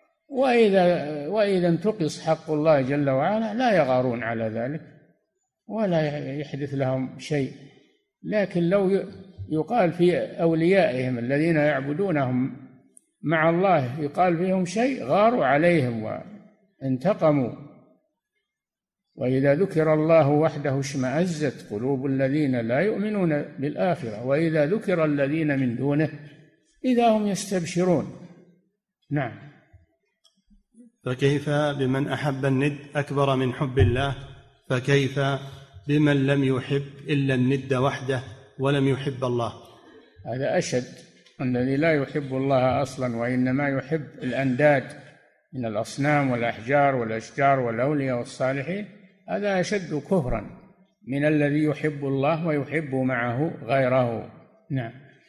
وإذا انتقص حق الله جل وعلا لا يغارون على ذلك ولا يحدث لهم شيء. لكن لو يقال في أوليائهم الذين يعبدونهم مع الله يقال فيهم شيء غاروا عليهم وانتقموا. وإذا ذكر الله وحده اشمأزت قلوب الذين لا يؤمنون بالآخرة وإذا ذكر الذين من دونه إذا هم يستبشرون. نعم. فكيف بمن أحب الند أكبر من حب الله؟ فكيف بمن لم يحب إلا الند وحده ولم يحب الله؟ هذا أشد، الذي لا يحب الله أصلا وإنما يحب الأنداد من الأصنام والأحجار والأشجار والأولياء والصالحين، هذا أشد كفرا من الذي يحب الله ويحب معه غيره. نعم.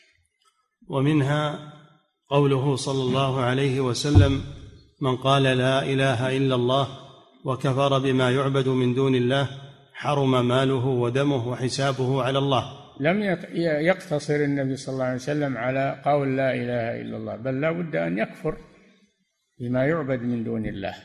ومنها قوله صلى الله عليه وسلم: من قال لا إله إلا الله وكفر بما يعبد من دون الله حرم ماله ودمه وحسابه على الله. لم يقتصر النبي صلى الله عليه وسلم على قول لا إله إلا الله، بل لا بد أن يكفر بما يعبد من دون الله.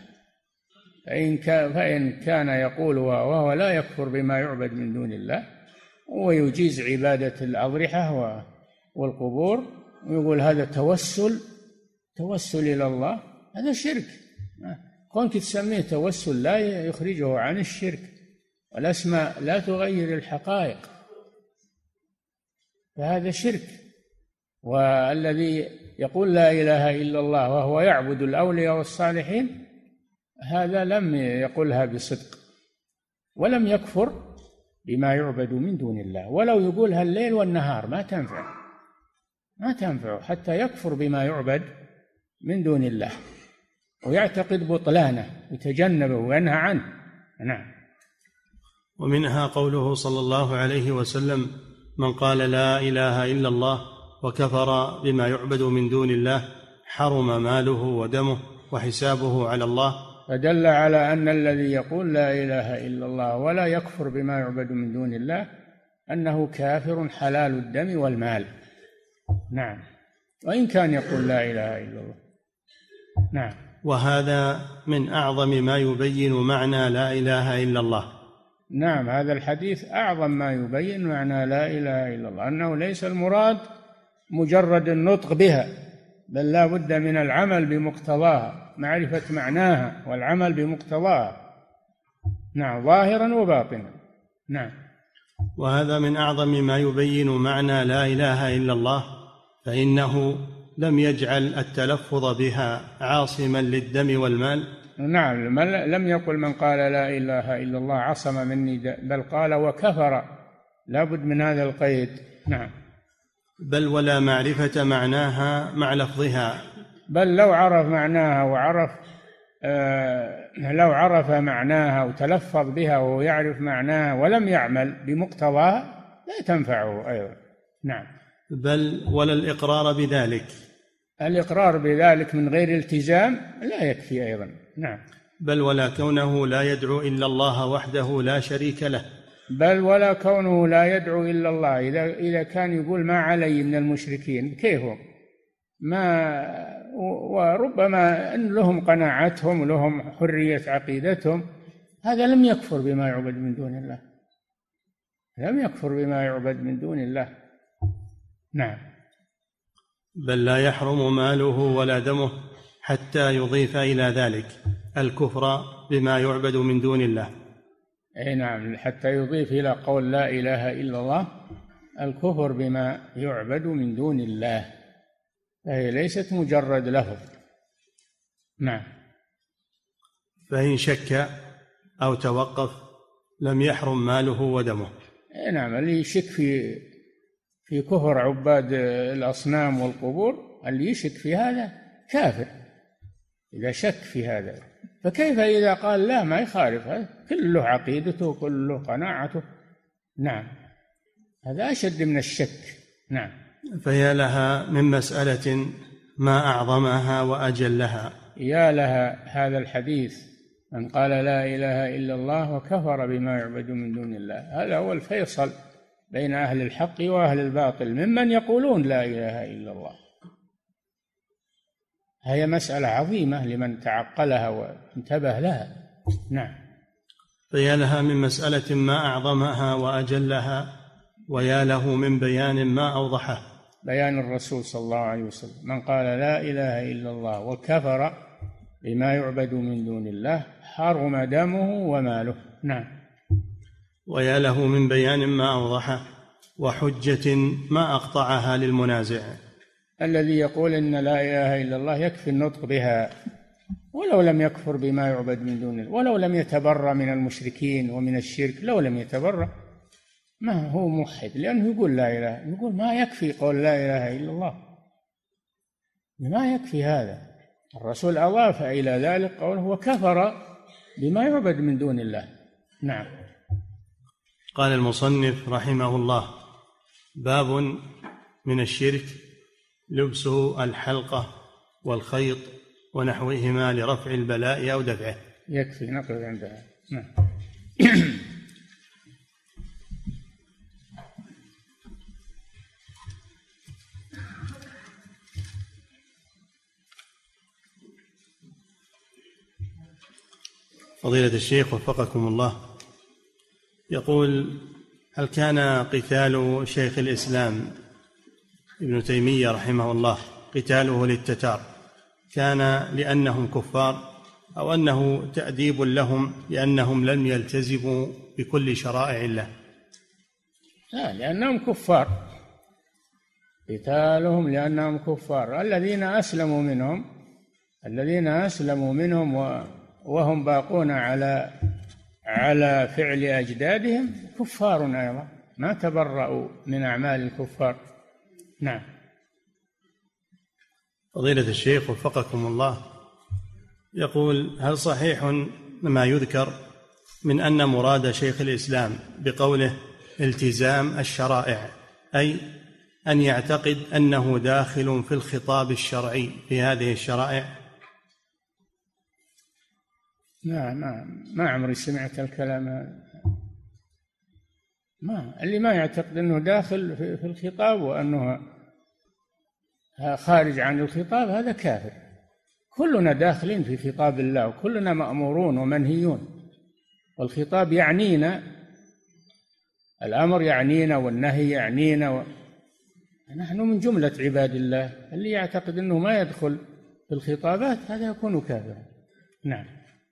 فإن كان يقول وهو لا يكفر بما يعبد من دون الله ويجيز عبادة الأضرحة والقبور ويقول هذا توسل إلى الله، هذا شرك. كونك تسميه توسل لا يخرجه عن الشرك، والأسماء لا تغير الحقائق. فهذا شرك. والذي يقول لا إله إلا الله وهو يعبد الأولياء والصالحين هذا لم يقلها بصدق ولم يكفر بما يعبد من دون الله، ولو يقولها الليل والنهار ما تنفع حتى يكفر بما يعبد من دون الله ويعتقد بطلانه يتجنبه وينهى عنه. نعم. ومنها قوله صلى الله عليه وسلم: من قال لا إله إلا الله وكفر بما يعبد من دون الله حرم ماله ودمه وحسابه على الله. فدل على أن الذي يقول لا إله إلا الله ولا يكفر بما يعبد من دون الله أنه كافر حلال الدم والمال. نعم، وإن كان يقول لا إله إلا الله. نعم. وهذا من أعظم ما يبين معنى لا إله إلا الله. نعم، هذا الحديث أعظم ما يبين معنى لا إله إلا الله، أنه ليس المراد مجرد النطق بها، بل لا بد من العمل بمقتضاها، معرفة معناها والعمل بمقتضاها. نعم، ظاهرا وباطنا. نعم. وهذا من أعظم ما يبين معنى لا إله إلا الله، فإنه لم يجعل التلفظ بها عاصما للدم والمال. نعم، لم يقل من قال لا إله إلا الله عصم مني بل قال وكفر، لا بد من هذا القيد. نعم. بل ولا معرفة معناها مع لفظها، بل لو عرف معناها لو عرف معناها وتلفظ بها وهو يعرف معناها ولم يعمل بمقتضاها لا تنفعه أيضا. نعم. بل ولا الإقرار بذلك، الإقرار بذلك من غير التزام لا يكفي أيضا. نعم. بل ولا كونه لا يدعو إلا الله وحده لا شريك له، بل ولا كونه لا يدعو إلا الله. إذا كان يقول ما علي من المشركين كيف هو؟ وربما أن لهم قناعتهم ولهم حرية عقيدتهم، هذا لم يكفر بما يعبد من دون الله، لم يكفر بما يعبد من دون الله. نعم. بل لا يحرم ماله ولا دمه حتى يضيف إلى ذلك الكفر بما يعبد من دون الله. أي نعم، حتى يضيف إلى قول لا إله إلا الله الكفر بما يعبد من دون الله، فهي ليست مجرد لفظ. نعم. فإن شك أو توقف لم يحرم ماله ودمه. أي نعم، اللي يشك في كفر عباد الأصنام والقبور، اللي يشك في هذا كافر إذا شك في هذا، فكيف إذا قال لا ما يخالف، كل له عقيدته كل له قناعته. نعم، هذا أشد من الشك. نعم. فيا لها من مسألة ما أعظمها وأجلها. يا لها هذا الحديث: من قال لا إله إلا الله وكفر بما يعبد من دون الله. هذا هو الفيصل بين أهل الحق وأهل الباطل ممن يقولون لا إله إلا الله. هي مسألة عظيمة لمن تعقلها وانتبه لها. نعم. فيا لها من مسألة ما أعظمها وأجلها، ويا له من بيان ما أوضحه. بيان الرسول صلى الله عليه وسلم: من قال لا إله إلا الله وكفر بما يعبد من دون الله حرم دمه وماله. نعم. ويا له من بيان ما أوضحه وحجة ما أقطعها للمنازع. الذي يقول إن لا إله إلا الله يكفي النطق بها ولو لم يكفر بما يعبد من دون الله، ولو لم يتبرأ من المشركين ومن الشرك، لو لم يتبرأ ما هو موحد، لأنه يقول لا إله، يقول ما يكفي قول لا إله إلا الله، ما يكفي هذا. الرسول أضاف إلى ذلك قوله وكفر بما يعبد من دون الله. نعم. قال المصنف رحمه الله: باب من الشرك لبس الحلقة والخيط ونحوهما لرفع البلاء أو دفعه. يكفي نقف عندها. نعم. فضيلة الشيخ وفقكم الله، يقول: هل كان قتال شيخ الإسلام ابن تيمية رحمه الله قتاله للتتار كان لأنهم كفار، أو أنه تأديب لهم لأنهم لم يلتزموا بكل شرائع الله؟ لا، لأنهم كفار، قتالهم لأنهم كفار. الذين أسلموا منهم وهم باقون على فعل أجدادهم كفار أيضا، ما تبرأوا من أعمال الكفار. نعم. فضيلة الشيخ وفقكم الله، يقول: هل صحيح ما يذكر من أن مراد شيخ الإسلام بقوله التزام الشرائع أي أن يعتقد أنه داخل في الخطاب الشرعي في هذه الشرائع؟ ما عمري سمعت الكلام هذا. اللي ما يعتقد أنه داخل في الخطاب وأنه خارج عن الخطاب هذا كافر. كلنا داخلين في خطاب الله، وكلنا مأمورون ومنهيون، والخطاب يعنينا، الأمر يعنينا والنهي يعنينا، نحن من جملة عباد الله. اللي يعتقد أنه ما يدخل في الخطابات هذا يكون كافرا. نعم.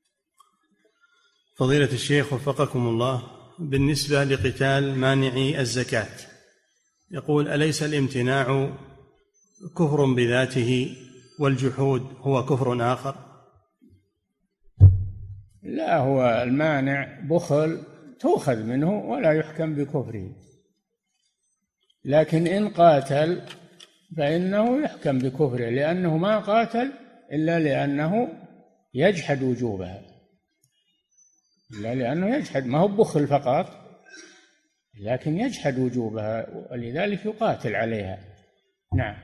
فضيلة الشيخ وفقكم الله، بالنسبة لقتال مانعي الزكاة، يقول: أليس الامتناع كفر بذاته والجحود هو كفر آخر؟ لا، هو المانع بخل تؤخذ منه ولا يحكم بكفره، لكن إن قاتل فإنه يحكم بكفره، لأنه ما قاتل إلا لأنه يجحد وجوبها، إلا لأنه يجحد، ما هو بخل فقط لكن يجحد وجوبها، ولذلك يقاتل عليها. نعم.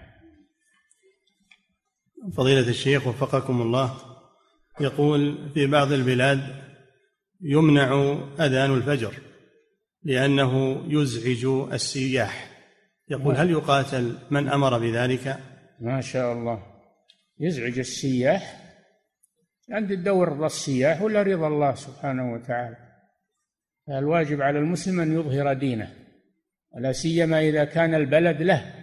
فضيلة الشيخ وفقكم الله، يقول: في بعض البلاد يمنع أذان الفجر لأنه يزعج السياح، يقول: هل يقاتل من أمر بذلك؟ ما شاء الله، يزعج السياح؟ عند الدور رضا السياح ولا رضا الله سبحانه وتعالى؟ الواجب على المسلم أن يظهر دينه، ولا سيما إذا كان البلد له،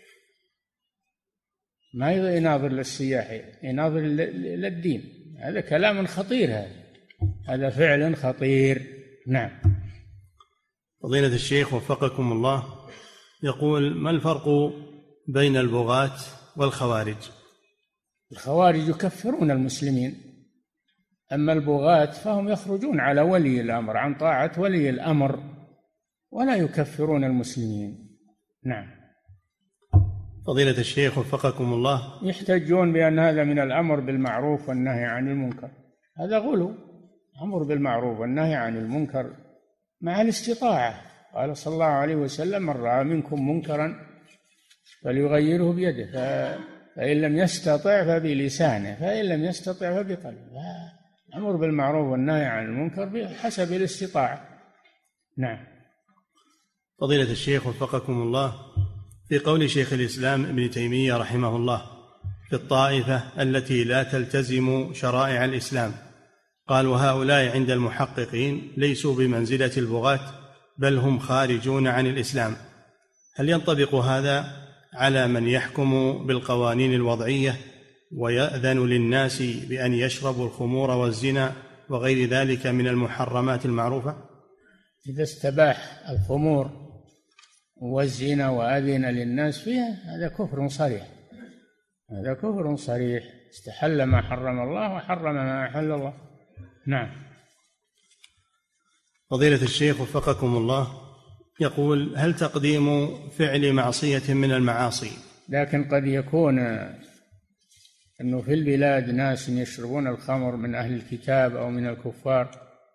ما يناظر للسياح، يناظر للدين. هذا كلام خطير، هذا فعل خطير. نعم. فضيلة الشيخ وفقكم الله، يقول: ما الفرق بين البغاة والخوارج؟ الخوارج يكفرون المسلمين، أما البغاة فهم يخرجون على ولي الأمر عن طاعة ولي الأمر ولا يكفرون المسلمين. نعم. فضيلة الشيخ وفقكم الله، يحتجون بأن هذا من الأمر بالمعروف والنهي عن المنكر، هذا غلو. أمر بالمعروف والنهي عن المنكر مع الاستطاعة. قال صلى الله عليه وسلم: من رأى منكم منكرا فليغيره بيده، فإن لم يستطع فبلسانه، فإن لم يستطع فبقلبه. الأمر بالمعروف والنهي عن المنكر بحسب الاستطاعة. نعم. فضيلة الشيخ وفقكم الله، في قول شيخ الإسلام ابن تيمية رحمه الله في الطائفة التي لا تلتزم شرائع الإسلام، قال: وهؤلاء عند المحققين ليسوا بمنزلة البغاة بل هم خارجون عن الإسلام، هل ينطبق هذا على من يحكم بالقوانين الوضعية ويأذن للناس بأن يشربوا الخمور والزنا وغير ذلك من المحرمات المعروفة؟ إذا استباح الخمور والزنا وأذن للناس فيها هذا كفر صريح، هذا كفر صريح، استحل ما حرم الله وحرم ما أحل الله. نعم. فضيلة الشيخ وفقكم الله، يقول: هل تقديم فعل معصية من المعاصي؟ لكن قد يكون أنه في البلاد ناس يشربون الخمر من أهل الكتاب أو من الكفار،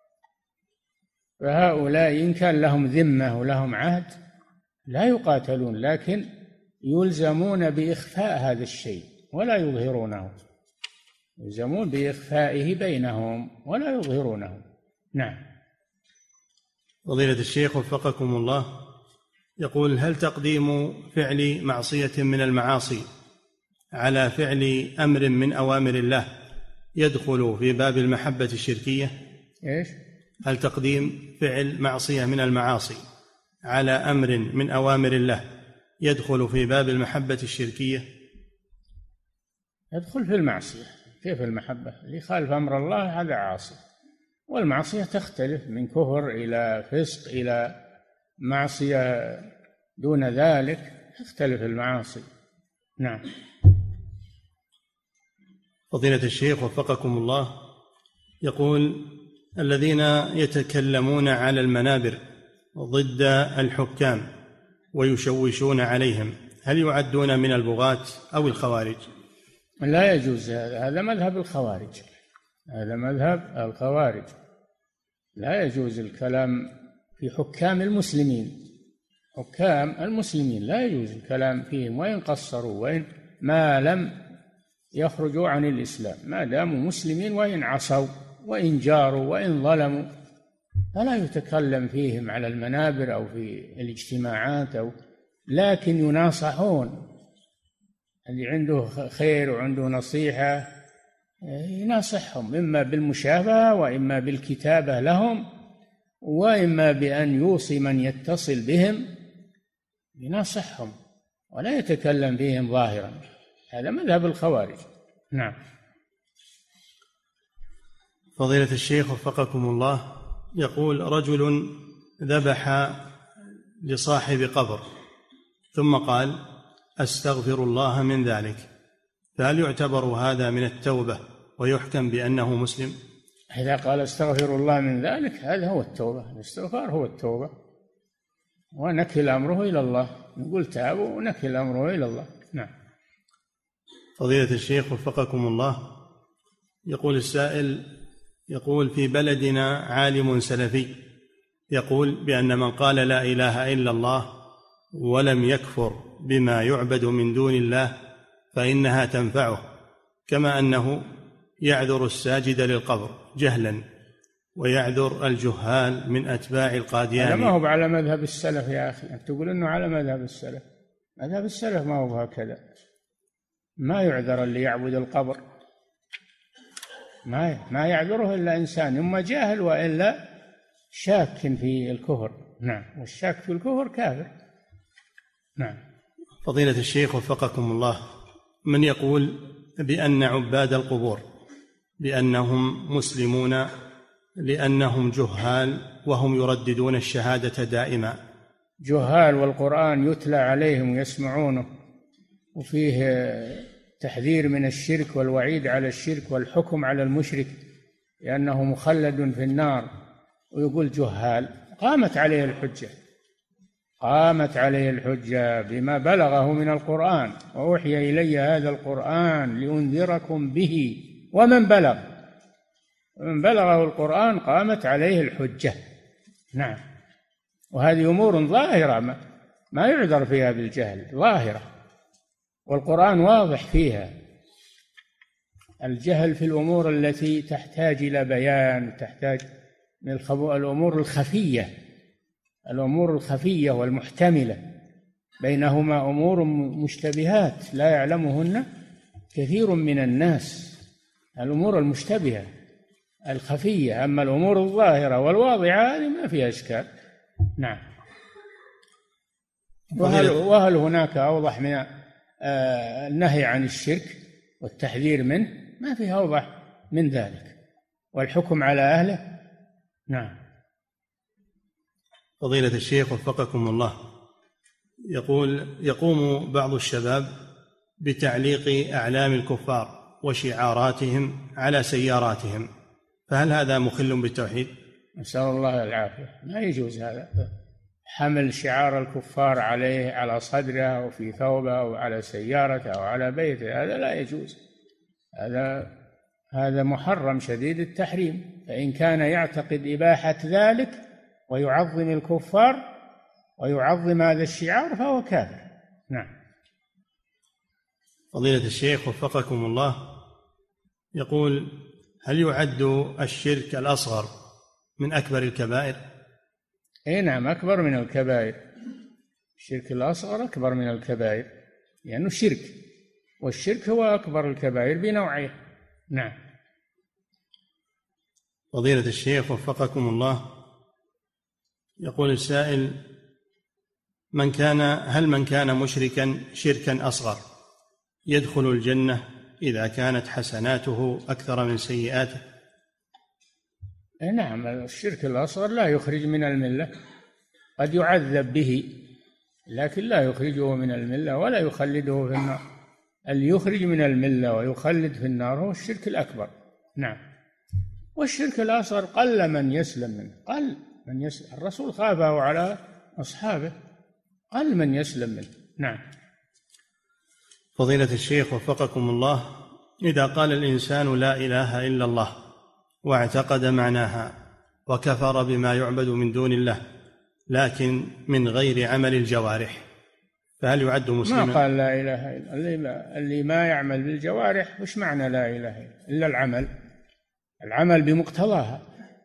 فهؤلاء إن كان لهم ذمة ولهم عهد لا يقاتلون، لكن يلزمون بإخفاء هذا الشيء ولا يظهرونه، يلزمون بإخفائه بينهم ولا يظهرونه. نعم. فضيلة الشيخ وفقكم الله، يقول: هل تقديم فعل معصية من المعاصي على فعل أمر من أوامر الله يدخل في باب المحبة الشركية؟ إيش؟ هل تقديم فعل معصية من المعاصي على أمر من أوامر الله يدخل في باب المحبة الشركية؟ يدخل في المعصية. كيف المحبة؟ اللي يخالف أمر الله هذا عاصي، والمعصية تختلف من كفر إلى فسق إلى معصية دون ذلك. تختلف المعاصي. نعم. فضيلة الشيخ وفقكم الله، يقول: الذين يتكلمون على المنابر ضد الحكام ويشوشون عليهم، هل يعدون من البغاة أو الخوارج؟ لا يجوز هذا مذهب الخوارج، هذا مذهب الخوارج. لا يجوز الكلام في حكام المسلمين، حكام المسلمين لا يجوز الكلام فيهم، وإن قصروا وإن ما لم يخرجوا عن الإسلام، ما داموا مسلمين، وإن عصوا وإن جاروا وإن ظلموا فلا يتكلم فيهم على المنابر أو في الاجتماعات لكن يناصحون. اللي عنده خير وعنده نصيحة يناصحهم، إما بالمشافهة وإما بالكتابة لهم وإما بأن يوصي من يتصل بهم يناصحهم، ولا يتكلم بهم ظاهرا. هذا مذهب الخوارج. نعم. فضيلة الشيخ وفقكم الله، يقول: رجل ذبح لصاحب قبر ثم قال: أستغفر الله من ذلك، فهل يعتبر هذا من التوبة ويحكم بأنه مسلم؟ إذا قال أستغفر الله من ذلك هذا هو التوبة، الاستغفار هو التوبة، ونكل أمره إلى الله، نقول تاب ونكل أمره إلى الله. نعم. فضيلة الشيخ وفقكم الله، يقول السائل: يقول: في بلدنا عالم سلفي يقول بأن من قال لا إله إلا الله ولم يكفر بما يعبد من دون الله فإنها تنفعه، كما أنه يعذر الساجد للقبر جهلا ويعذر الجهال من أتباع القادياني. هذا ما هو على مذهب السلف يا أخي، أنت تقول أنه على مذهب السلف. مذهب السلف ما هو هكذا، ما يعذر اللي يعبد القبر، ما يعذره إلا إنسان إما جاهل وإلا شاك في الكفر. نعم، والشاك في الكفر كافر. نعم. فضيلة الشيخ وفقكم الله، من يقول بأن عباد القبور بأنهم مسلمون لأنهم جهال وهم يرددون الشهادة دائما؟ جهال والقرآن يتلى عليهم ويسمعونه، وفيه تحذير من الشرك والوعيد على الشرك والحكم على المشرك لأنه مخلد في النار، ويقول جهال. قامت عليه الحجة، قامت عليه الحجة بما بلغه من القرآن، وأوحي إلي هذا القرآن لأنذركم به ومن بلغ، ومن بلغه القرآن قامت عليه الحجة. نعم. وهذه أمور ظاهرة ما يعذر فيها بالجهل، ظاهرة، والقرآن واضح فيها. الجهل في الأمور التي تحتاج إلى بيان، تحتاج من الأمور الخفية، الأمور الخفية والمحتملة، بينهما أمور مشتبهات لا يعلمهن كثير من الناس، الأمور المشتبهة الخفية. أما الأمور الظاهرة والواضحة هذه ما فيها إشكال. نعم. وهل هناك أوضح من النهي عن الشرك والتحذير منه؟ ما فيه أوضح من ذلك، والحكم على أهله. نعم. فضيلة الشيخ وفقكم الله، يقول: يقوم بعض الشباب بتعليق أعلام الكفار وشعاراتهم على سياراتهم، فهل هذا مخل بالتوحيد؟ نسأل الله العافية. ما يجوز هذا، حمل شعار الكفار عليه على صدره أو في ثوبه أو على سيارته أو على بيته، هذا لا يجوز، هذا محرم شديد التحريم. فإن كان يعتقد إباحة ذلك ويعظم الكفار ويعظم هذا الشعار فهو كافر. نعم. فضيلة الشيخ وفقكم الله، يقول: هل يعد الشرك الأصغر من أكبر الكبائر؟ أي نعم، أكبر من الكبائر. الشرك الأصغر أكبر من الكبائر لأنه يعني شرك، والشرك هو أكبر الكبائر بنوعيه. نعم. فضيلة الشيخ وفقكم الله، يقول السائل: هل من كان مشركا شركا أصغر يدخل الجنة إذا كانت حسناته أكثر من سيئاته؟ نعم، الشرك الأصغر لا يخرج من الملة، قد يعذب به لكن لا يخرجه من الملة ولا يخلده في النار. اللي يخرج من الملة ويخلد في النار هو الشرك الأكبر. نعم. والشرك الأصغر قل من يسلم منه، قل من يسلم. الرسول خافه على أصحابه، قل من يسلم منه. نعم. فضيلة الشيخ وفقكم الله، إذا قال الإنسان لا إله إلا الله واعتقد معناها وكفر بما يعبد من دون الله لكن من غير عمل الجوارح، فهل يعد مسلما؟ ما قال لا إله إلا الله. اللي ما يعمل بالجوارح وش معنى لا إله إلا العمل؟ العمل بمقتضاها،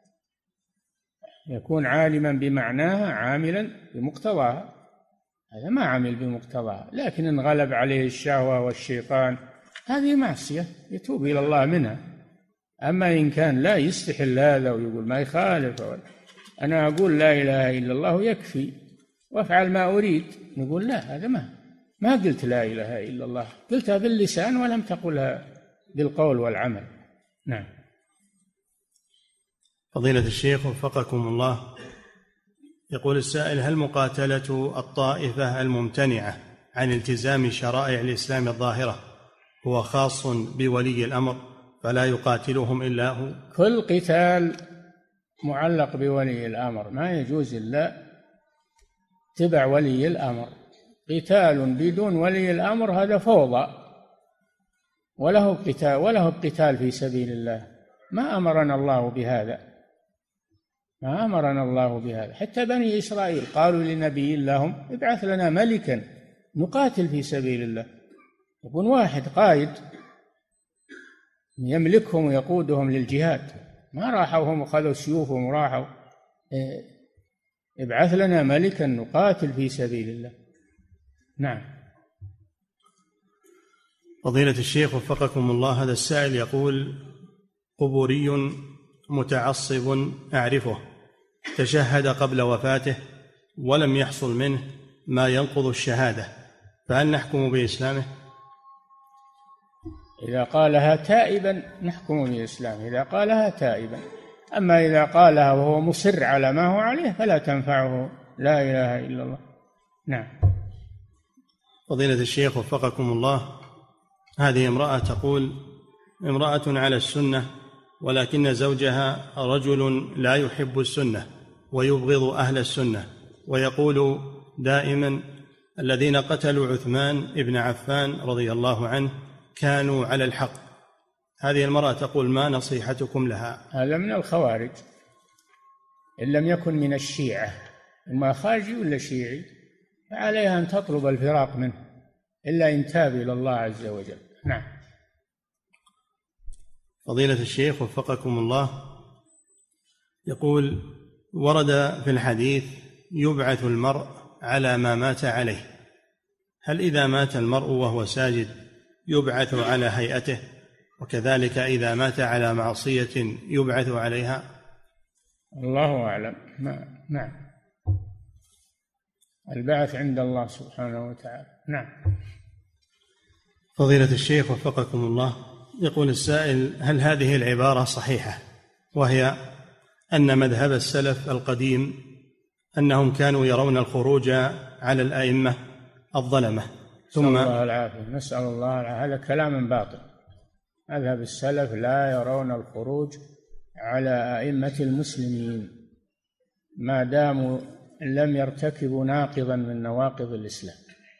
يكون عالما بمعناها عاملا بمقتضاها. هذا ما عمل بمقتضاها، لكن إن غلب عليه الشهوة والشيطان هذه معصية يتوب إلى الله منها. أما إن كان لا يستحل هذا ويقول ما يخالف، أنا أقول لا إله إلا الله يكفي وأفعل ما أريد، نقول لا، هذا ما قلت لا إله إلا الله، قلتها باللسان ولم تقلها بالقول والعمل. نعم. فضيلة الشيخ وفقكم الله، يقول السائل: هل مقاتلة الطائفة الممتنعة عن التزام شرائع الإسلام الظاهرة هو خاص بولي الأمر فلا يقاتلهم إلا هو؟ كل قتال معلق بولي الأمر، ما يجوز إلا تبع ولي الأمر. قتال بدون ولي الأمر هذا فوضى، وله قتال في سبيل الله. ما أمرنا الله بهذا، ما أمرنا الله بهذا. حتى بني إسرائيل قالوا لنبي لهم: ابعث لنا ملكا نقاتل في سبيل الله. يكون واحد قائد يملكهم ويقودهم للجهاد، ما راحوا هم وخذوا سيوفهم وراحوا. ابعث لنا ملكا نقاتل في سبيل الله. نعم. فضيلة الشيخ وفقكم الله، هذا السائل يقول: قبوري متعصب أعرفه تشهد قبل وفاته ولم يحصل منه ما ينقض الشهادة، فهل نحكم بإسلامه؟ إذا قالها تائبا نحكم بإسلامه، إذا قالها تائبا. أما إذا قالها وهو مصر على ما هو عليه فلا تنفعه لا إله إلا الله. نعم. فضيلة الشيخ وفقكم الله، هذه امرأة تقول: امرأة على السنة ولكن زوجها رجل لا يحب السنة ويبغض أهل السنة، ويقول دائما: الذين قتلوا عثمان بن عفان رضي الله عنه كانوا على الحق. هذه المرأة تقول: ما نصيحتكم لها؟ هذا من الخوارج، إن لم يكن من الشيعة، إما خارجي ولا شيعي، فعليها أن تطلب الفراق منه إلا إن تاب إلى الله عز وجل. نعم. فضيلة الشيخ وفقكم الله، يقول: ورد في الحديث: يبعث المرء على ما مات عليه، هل إذا مات المرء وهو ساجد يبعث على هيئته، وكذلك إذا مات على معصية يبعث عليها؟ الله أعلم. نعم. البعث عند الله سبحانه وتعالى. نعم. فضيلة الشيخ وفقكم الله، يقول السائل: هل هذه العبارة صحيحة، وهي أن مذهب السلف القديم أنهم كانوا يرون الخروج على الأئمة الظلمة ثم نسأل الله العافية، نسأل الله العافية. هذا كلام باطل. مذهب السلف لا يرون الخروج على أئمة المسلمين ما داموا لم يرتكبوا ناقضا من نواقض الإسلام.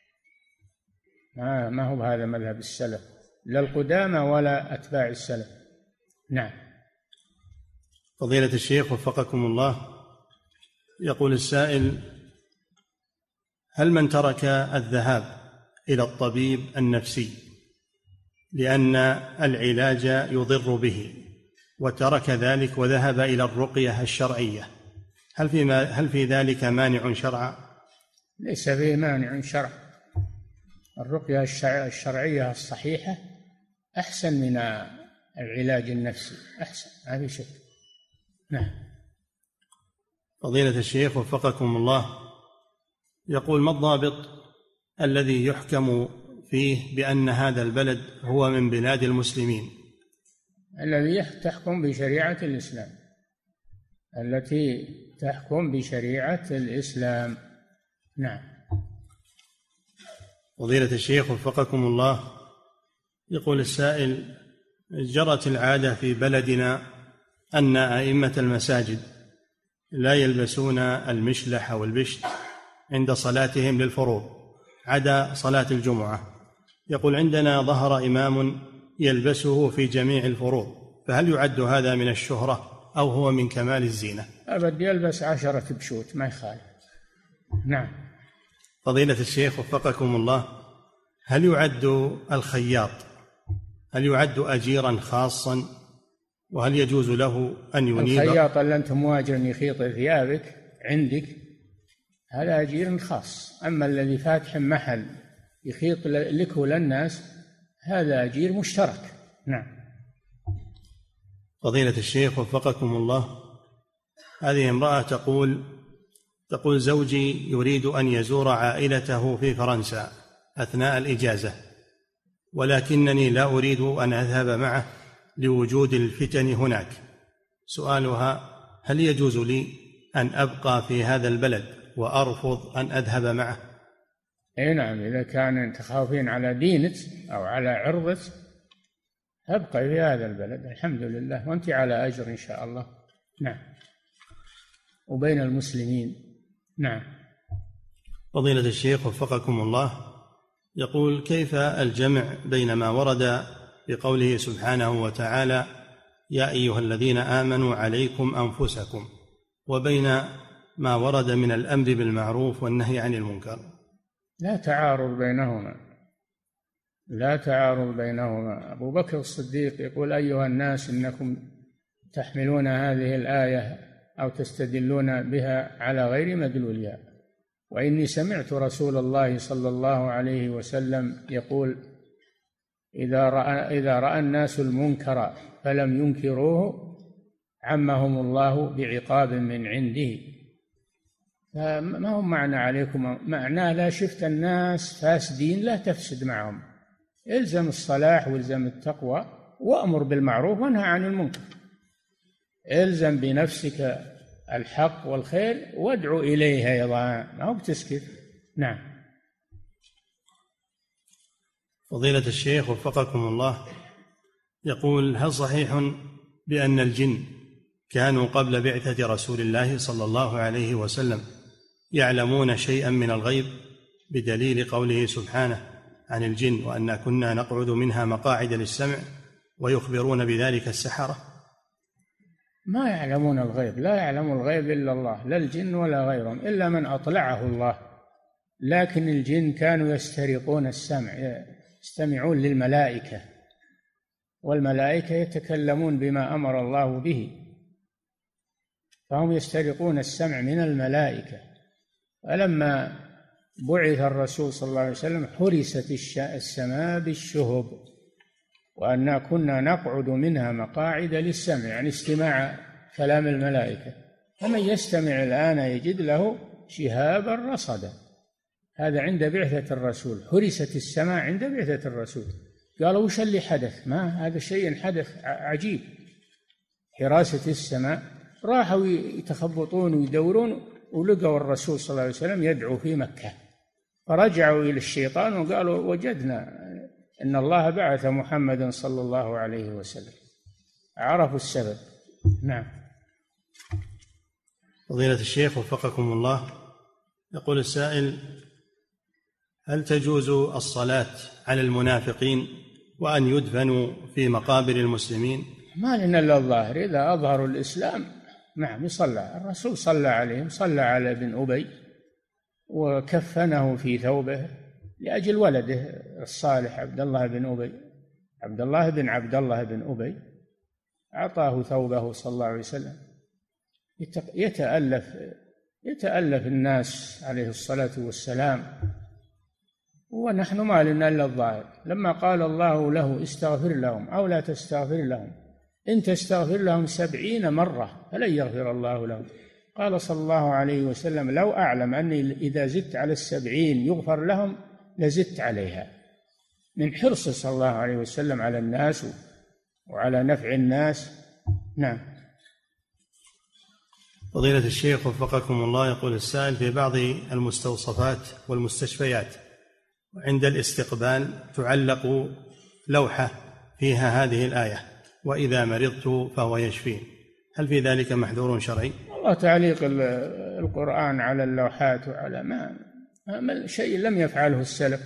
ما هو هذا مذهب السلف، لا القدامى ولا أتباع السلف. نعم. فضيلة الشيخ وفقكم الله، يقول السائل: هل من ترك الذهاب إلى الطبيب النفسي لأن العلاج يضر به وترك ذلك وذهب إلى الرقية الشرعية، هل في ذلك مانع شرعا؟ ليس فيه مانع شرعا. الرقية الشرعية الصحيحة أحسن من العلاج النفسي، أحسن، ما في شك. نعم. فضيلة الشيخ وفقكم الله، يقول: ما الضابط الذي يحكم فيه بأن هذا البلد هو من بلاد المسلمين؟ الذي تحكم بشريعة الإسلام، التي تحكم بشريعة الإسلام. نعم. فضيلة الشيخ وفقكم الله، يقول السائل: جرت العادة في بلدنا أن أئمة المساجد لا يلبسون المشلح أو البشت عند صلاتهم للفروض عدا صلاة الجمعة. يقول: عندنا ظهر إمام يلبسه في جميع الفروض، فهل يعد هذا من الشهرة أو هو من كمال الزينة؟ أبد، يلبس 10 بشوت ما يخالف. نعم. فضيلة الشيخ وفقكم الله، هل يعد الخياط أجيرا خاصا، وهل يجوز له أن ينيب؟ الخياط اللي أنت مواجر يخيط ثيابك عندك هذا أجير خاص، أما الذي فاتح محل يخيط لك وللناس هذا أجير مشترك. نعم. فضيلة الشيخ وفقكم الله، هذه امرأة تقول: زوجي يريد أن يزور عائلته في فرنسا أثناء الإجازة، ولكنني لا أريد أن أذهب معه لوجود الفتن هناك. سؤالها: هل يجوز لي أن أبقى في هذا البلد وأرفض أن أذهب معه؟ أي نعم، إذا كان تخافين على دينك أو على عرضك أبقى في هذا البلد، الحمد لله، وأنت على أجر إن شاء الله. نعم. وبين المسلمين. نعم. فضيلة الشيخ وفقكم الله، يقول: كيف الجمع بين ما ورد بقوله سبحانه وتعالى: يا أيها الذين آمنوا عليكم أنفسكم، وبين ما ورد من الأمر بالمعروف والنهي عن المنكر؟ لا تعارض بينهما. أبو بكر الصديق يقول: أيها الناس إنكم تحملون هذه الآية أو تستدلون بها على غير مدلولها، وإني سمعت رسول الله صلى الله عليه وسلم يقول: إذا رأى الناس المنكر فلم ينكروه عمهم الله بعقاب من عنده. فما هو معنى عليكم؟ معناه لا شفت الناس فاسدين لا تفسد معهم، الزم الصلاح والزم التقوى وأمر بالمعروف وانهى عن المنكر، الزم بنفسك الحق والخير وادعو إليه أيضا، ما هو بتسكت. نعم. فضيلة الشيخ وفقكم الله، يقول: هل صحيح بأن الجن كانوا قبل بعثة رسول الله صلى الله عليه وسلم يعلمون شيئا من الغيب بدليل قوله سبحانه عن الجن: وأنا كنا نقعد منها مقاعد للسمع، ويخبرون بذلك السحرة؟ ما يعلمون الغيب، لا يعلم الغيب إلا الله، لا الجن ولا غيرهم، إلا من أطلعه الله. لكن الجن كانوا يسترقون السمع، يستمعون للملائكة، والملائكة يتكلمون بما أمر الله به، فهم يسترقون السمع من الملائكة. فلما بعث الرسول صلى الله عليه وسلم حرست السماء بالشهب، وأنا كنا نقعد منها مقاعد للسمع، يعني استماع كلام الملائكة، فمن يستمع الآن يجد له شهابا رصدا. هذا عند بعثة الرسول، حرست السماء عند بعثة الرسول. قالوا: وش اللي حدث؟ ما هذا شيء حدث عجيب، حراسة السماء. راحوا يتخبطون ويدورون ولقوا الرسول صلى الله عليه وسلم يدعو في مكة، فرجعوا إلى الشيطان وقالوا: وجدنا إن الله بعث محمدا صلى الله عليه وسلم، عرفوا السبب. نعم. فضيلة الشيخ وفقكم الله، يقول السائل: هل تجوز الصلاة على المنافقين وأن يدفنوا في مقابر المسلمين؟ ما لنا إلا الظاهر، إذا أظهروا الإسلام نعم يصلى. الرسول صلى عليهم، صلى على ابن أبي وكفنه في ثوبه لأجل ولده الصالح عبد الله بن أبي، عبد الله بن أبي أعطاه ثوبه صلى الله عليه وسلم. يتألف الناس عليه الصلاة والسلام، ونحن ما لنا إلا الظاهر. لما قال الله له: استغفر لهم أو لا تستغفر لهم، إن تستغفر لهم 70 مرة فلن يغفر الله لهم. قال صلى الله عليه وسلم: لو أعلم أني إذا زدت على 70 يغفر لهم لزدت عليها، من حرص صلى الله عليه وسلم على الناس وعلى نفع الناس. نعم. فضيلة الشيخ وفقكم الله، يقول السائل: في بعض المستوصفات والمستشفيات عند الاستقبال تعلق لوحة فيها هذه الآية: وإذا مرضت فهو يشفين، هل في ذلك محذور شرعي؟ والله تعليق القرآن على اللوحات وعلى ما شيء لم يفعله السلف،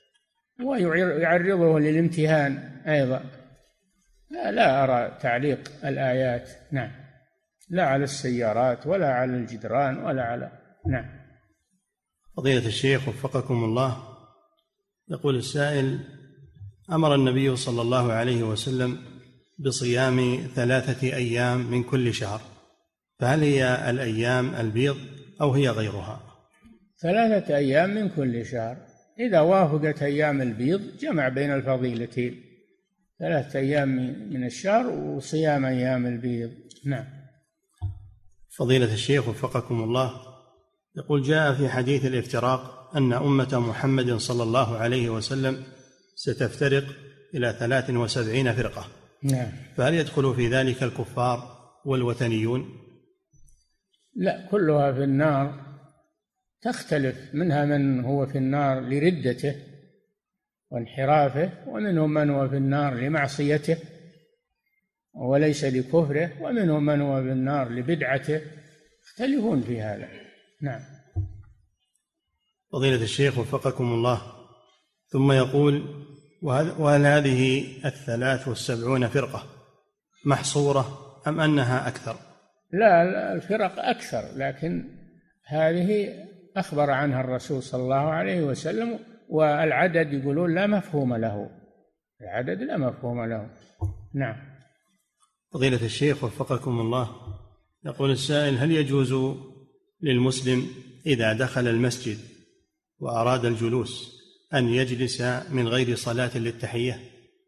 ويعرضه للامتهان أيضا. لا أرى تعليق الآيات نعم، لا على السيارات ولا على الجدران ولا على نعم. فضيلة الشيخ وفقكم الله، يقول السائل: أمر النبي صلى الله عليه وسلم بصيام 3 أيام من كل شهر، فهل هي الأيام البيض أو هي غيرها؟ 3 أيام من كل شهر، إذا وافقت أيام البيض جمع بين الفضيلتين، 3 أيام من الشهر وصيام أيام البيض. نعم. فضيلة الشيخ وفقكم الله، يقول: جاء في حديث الافتراق أن أمة محمد صلى الله عليه وسلم ستفترق إلى 73 فرقة. نعم. فهل يدخل في ذلك الكفار والوثنيون؟ لا، كلها في النار، تختلف، منها من هو في النار لردته وانحرافه، ومنهم من هو في النار لمعصيته وليس لكفره، ومنهم من هو في النار لبدعته، يختلفون في هذا. نعم. فضيلة الشيخ وفقكم الله، ثم يقول: وهل هذه 73 فرقة محصورة أم أنها أكثر؟ لا، الفرق أكثر، لكن هذه أخبر عنها الرسول صلى الله عليه وسلم، والعدد يقولون لا مفهوم له، العدد لا مفهوم له. نعم. فضيلة الشيخ وفقكم الله، يقول السائل: هل يجوز للمسلم إذا دخل المسجد وأراد الجلوس أن يجلس من غير صلاة للتحية؟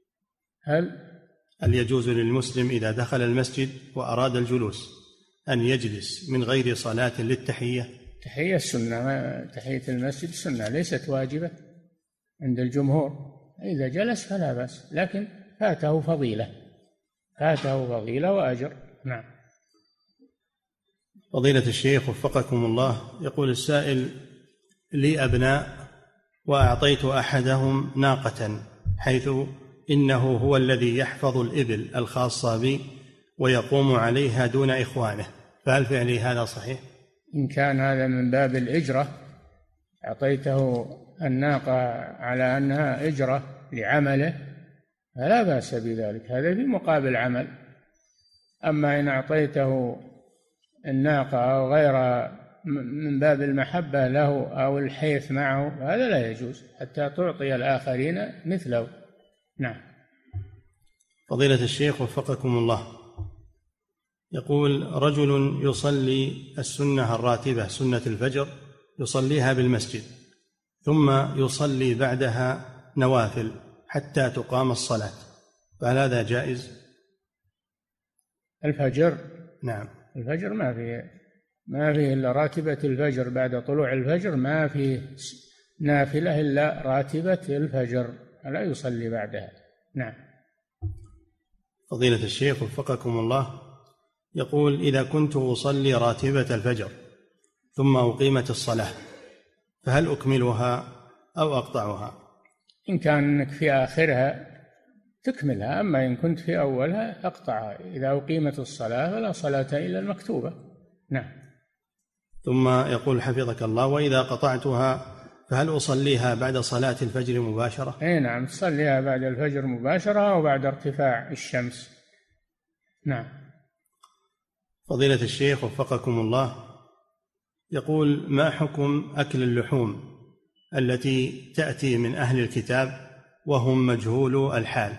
هل يجوز للمسلم إذا دخل المسجد وأراد الجلوس أن يجلس من غير صلاة للتحية؟ تحية السنة، تحية المسجد سنة ليست واجبة عند الجمهور، إذا جلس فلا بأس، لكن فاته فضيلة وأجر. نعم. فضيلة الشيخ وفقكم الله، يقول السائل: لي أبناء وأعطيت أحدهم ناقة، حيث إنه هو الذي يحفظ الإبل الخاصة بي ويقوم عليها دون إخوانه، فهل فعلي هذا صحيح؟ إن كان هذا من باب الإجرة، أعطيته الناقة على أنها إجرة لعمله، فلا بأس بذلك، هذا في مقابل عمل. أما إن أعطيته الناقة أو غيرها من باب المحبة له أو الحيث معه، هذا لا يجوز حتى تعطي الآخرين مثله. نعم. فضيلة الشيخ وفقكم الله، يقول: رجل يصلي السنة الراتبة سنة الفجر، يصليها بالمسجد، ثم يصلي بعدها نوافل حتى تقام الصلاة، فهل هذا جائز؟ الفجر؟ نعم. الفجر ما فيه إلا راتبة الفجر، بعد طلوع الفجر ما فيه نافلة إلا راتبة الفجر، لا يصلي بعدها. نعم. فضيلة الشيخ وفقكم الله، يقول: إذا كنت أصلي راتبة الفجر ثم أقيمت الصلاة، فهل أكملها أو أقطعها؟ إن كانك في آخرها تكملها، أما إن كنت في أولها أقطعها، إذا أقيمت الصلاة فلا صلاة إلا المكتوبة. نعم. ثم يقول حفظك الله: وإذا قطعتها فهل أصليها بعد صلاة الفجر مباشرة؟ أي نعم، تصليها بعد الفجر مباشرة أو بعد ارتفاع الشمس. نعم. فضيلة الشيخ وفقكم الله، يقول: ما حكم أكل اللحوم التي تأتي من أهل الكتاب وهم مجهول الحال؟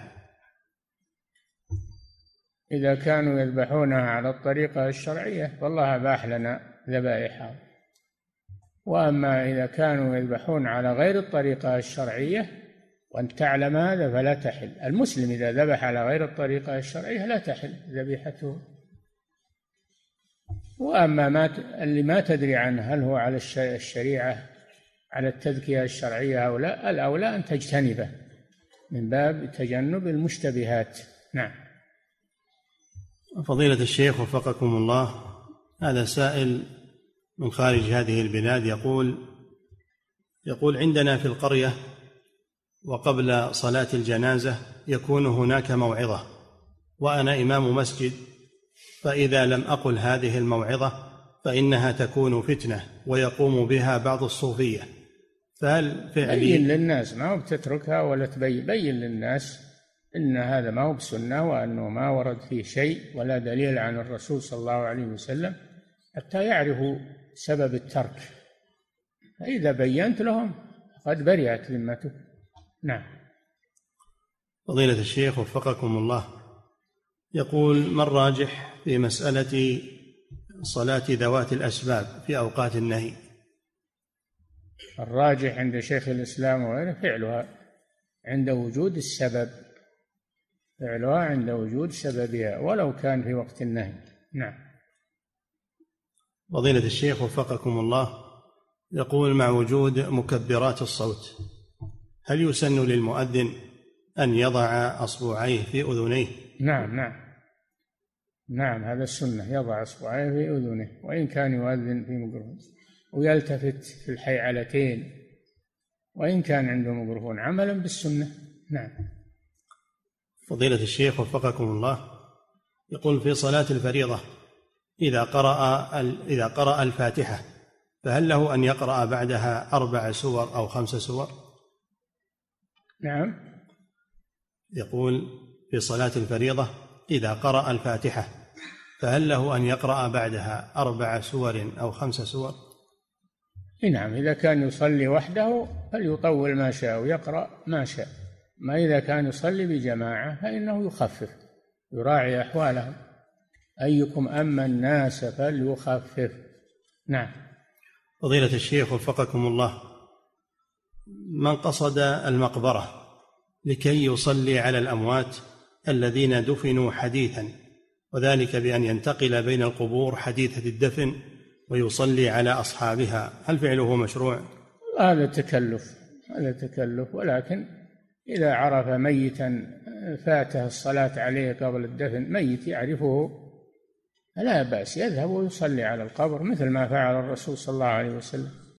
إذا كانوا يذبحونها على الطريقة الشرعية فالله أباح لنا ذبائحها، وأما إذا كانوا يذبحون على غير الطريقة الشرعية وأنت تعلم هذا فلا تحل. المسلم إذا ذبح على غير الطريقة الشرعية لا تحل ذبيحته. وأما اللي ما تدري عنه هل هو على الشريعة على التذكية الشرعية أو لا، الأولى أن تجتنبه من باب تجنب المشتبهات. نعم. فضيلة الشيخ وفقكم الله، هذا سائل من خارج هذه البلاد، يقول: عندنا في القرية وقبل صلاة الجنازة يكون هناك موعظة وأنا إمام مسجد، فإذا لم أقل هذه الموعظة فإنها تكون فتنة ويقوم بها بعض الصوفية، فهل فعلي؟ بين للناس، ما هو بتتركها ولا تبين، بين للناس إن هذا ما هو بسنة، وأنه ما ورد فيه شيء ولا دليل عن الرسول صلى الله عليه وسلم، حتى يعرفوا سبب الترك. فإذا بينت لهم قد برئت ذمتك. نعم. فضيلة الشيخ وفقكم الله، يقول: ما الراجح في مسألة صلاة ذوات الأسباب في أوقات النهي؟ الراجح عند شيخ الإسلام وغيره فعلها عند وجود السبب، فعلها عند وجود سببها ولو كان في وقت النهي. نعم. فضيلة الشيخ وفقكم الله، يقول: مع وجود مكبرات الصوت هل يسن للمؤذن أن يضع أصبعيه في أذنيه؟ نعم، هذا السنة، يضع أصبعيه في أذنه وإن كان يؤذن في ميكروفون، ويلتفت في الحيعلتين وإن كان عنده ميكروفون، عملا بالسنة. نعم. فضيلة الشيخ وفقكم الله، يقول: في صلاة الفريضة إذا قرأ الفاتحة فهل له أن يقرأ بعدها 4 سور أو 5 سور؟ نعم. يقول: في صلاة الفريضة إذا قرأ الفاتحة فهل له أن يقرأ بعدها 4 سور أو 5 سور؟ نعم، إذا كان يصلي وحده فليطول ما شاء ويقرأ ما شاء، ما إذا كان يصلي بجماعة فإنه يخفف، يراعي أحوالهم، أيكم أما الناس فليخفف. نعم. فضيلة الشيخ وفقكم الله، من قصد المقبرة لكي يصلي على الأموات الذين دفنوا حديثا، وذلك بأن ينتقل بين القبور حديثة الدفن ويصلي على أصحابها، هل فعله مشروع؟ هذا تكلف، ولكن إذا عرف ميتا فاته الصلاة عليه قبل الدفن، ميت يعرفه، لا بأس، يذهب ويصلي على القبر مثل ما فعل الرسول صلى الله عليه وسلم.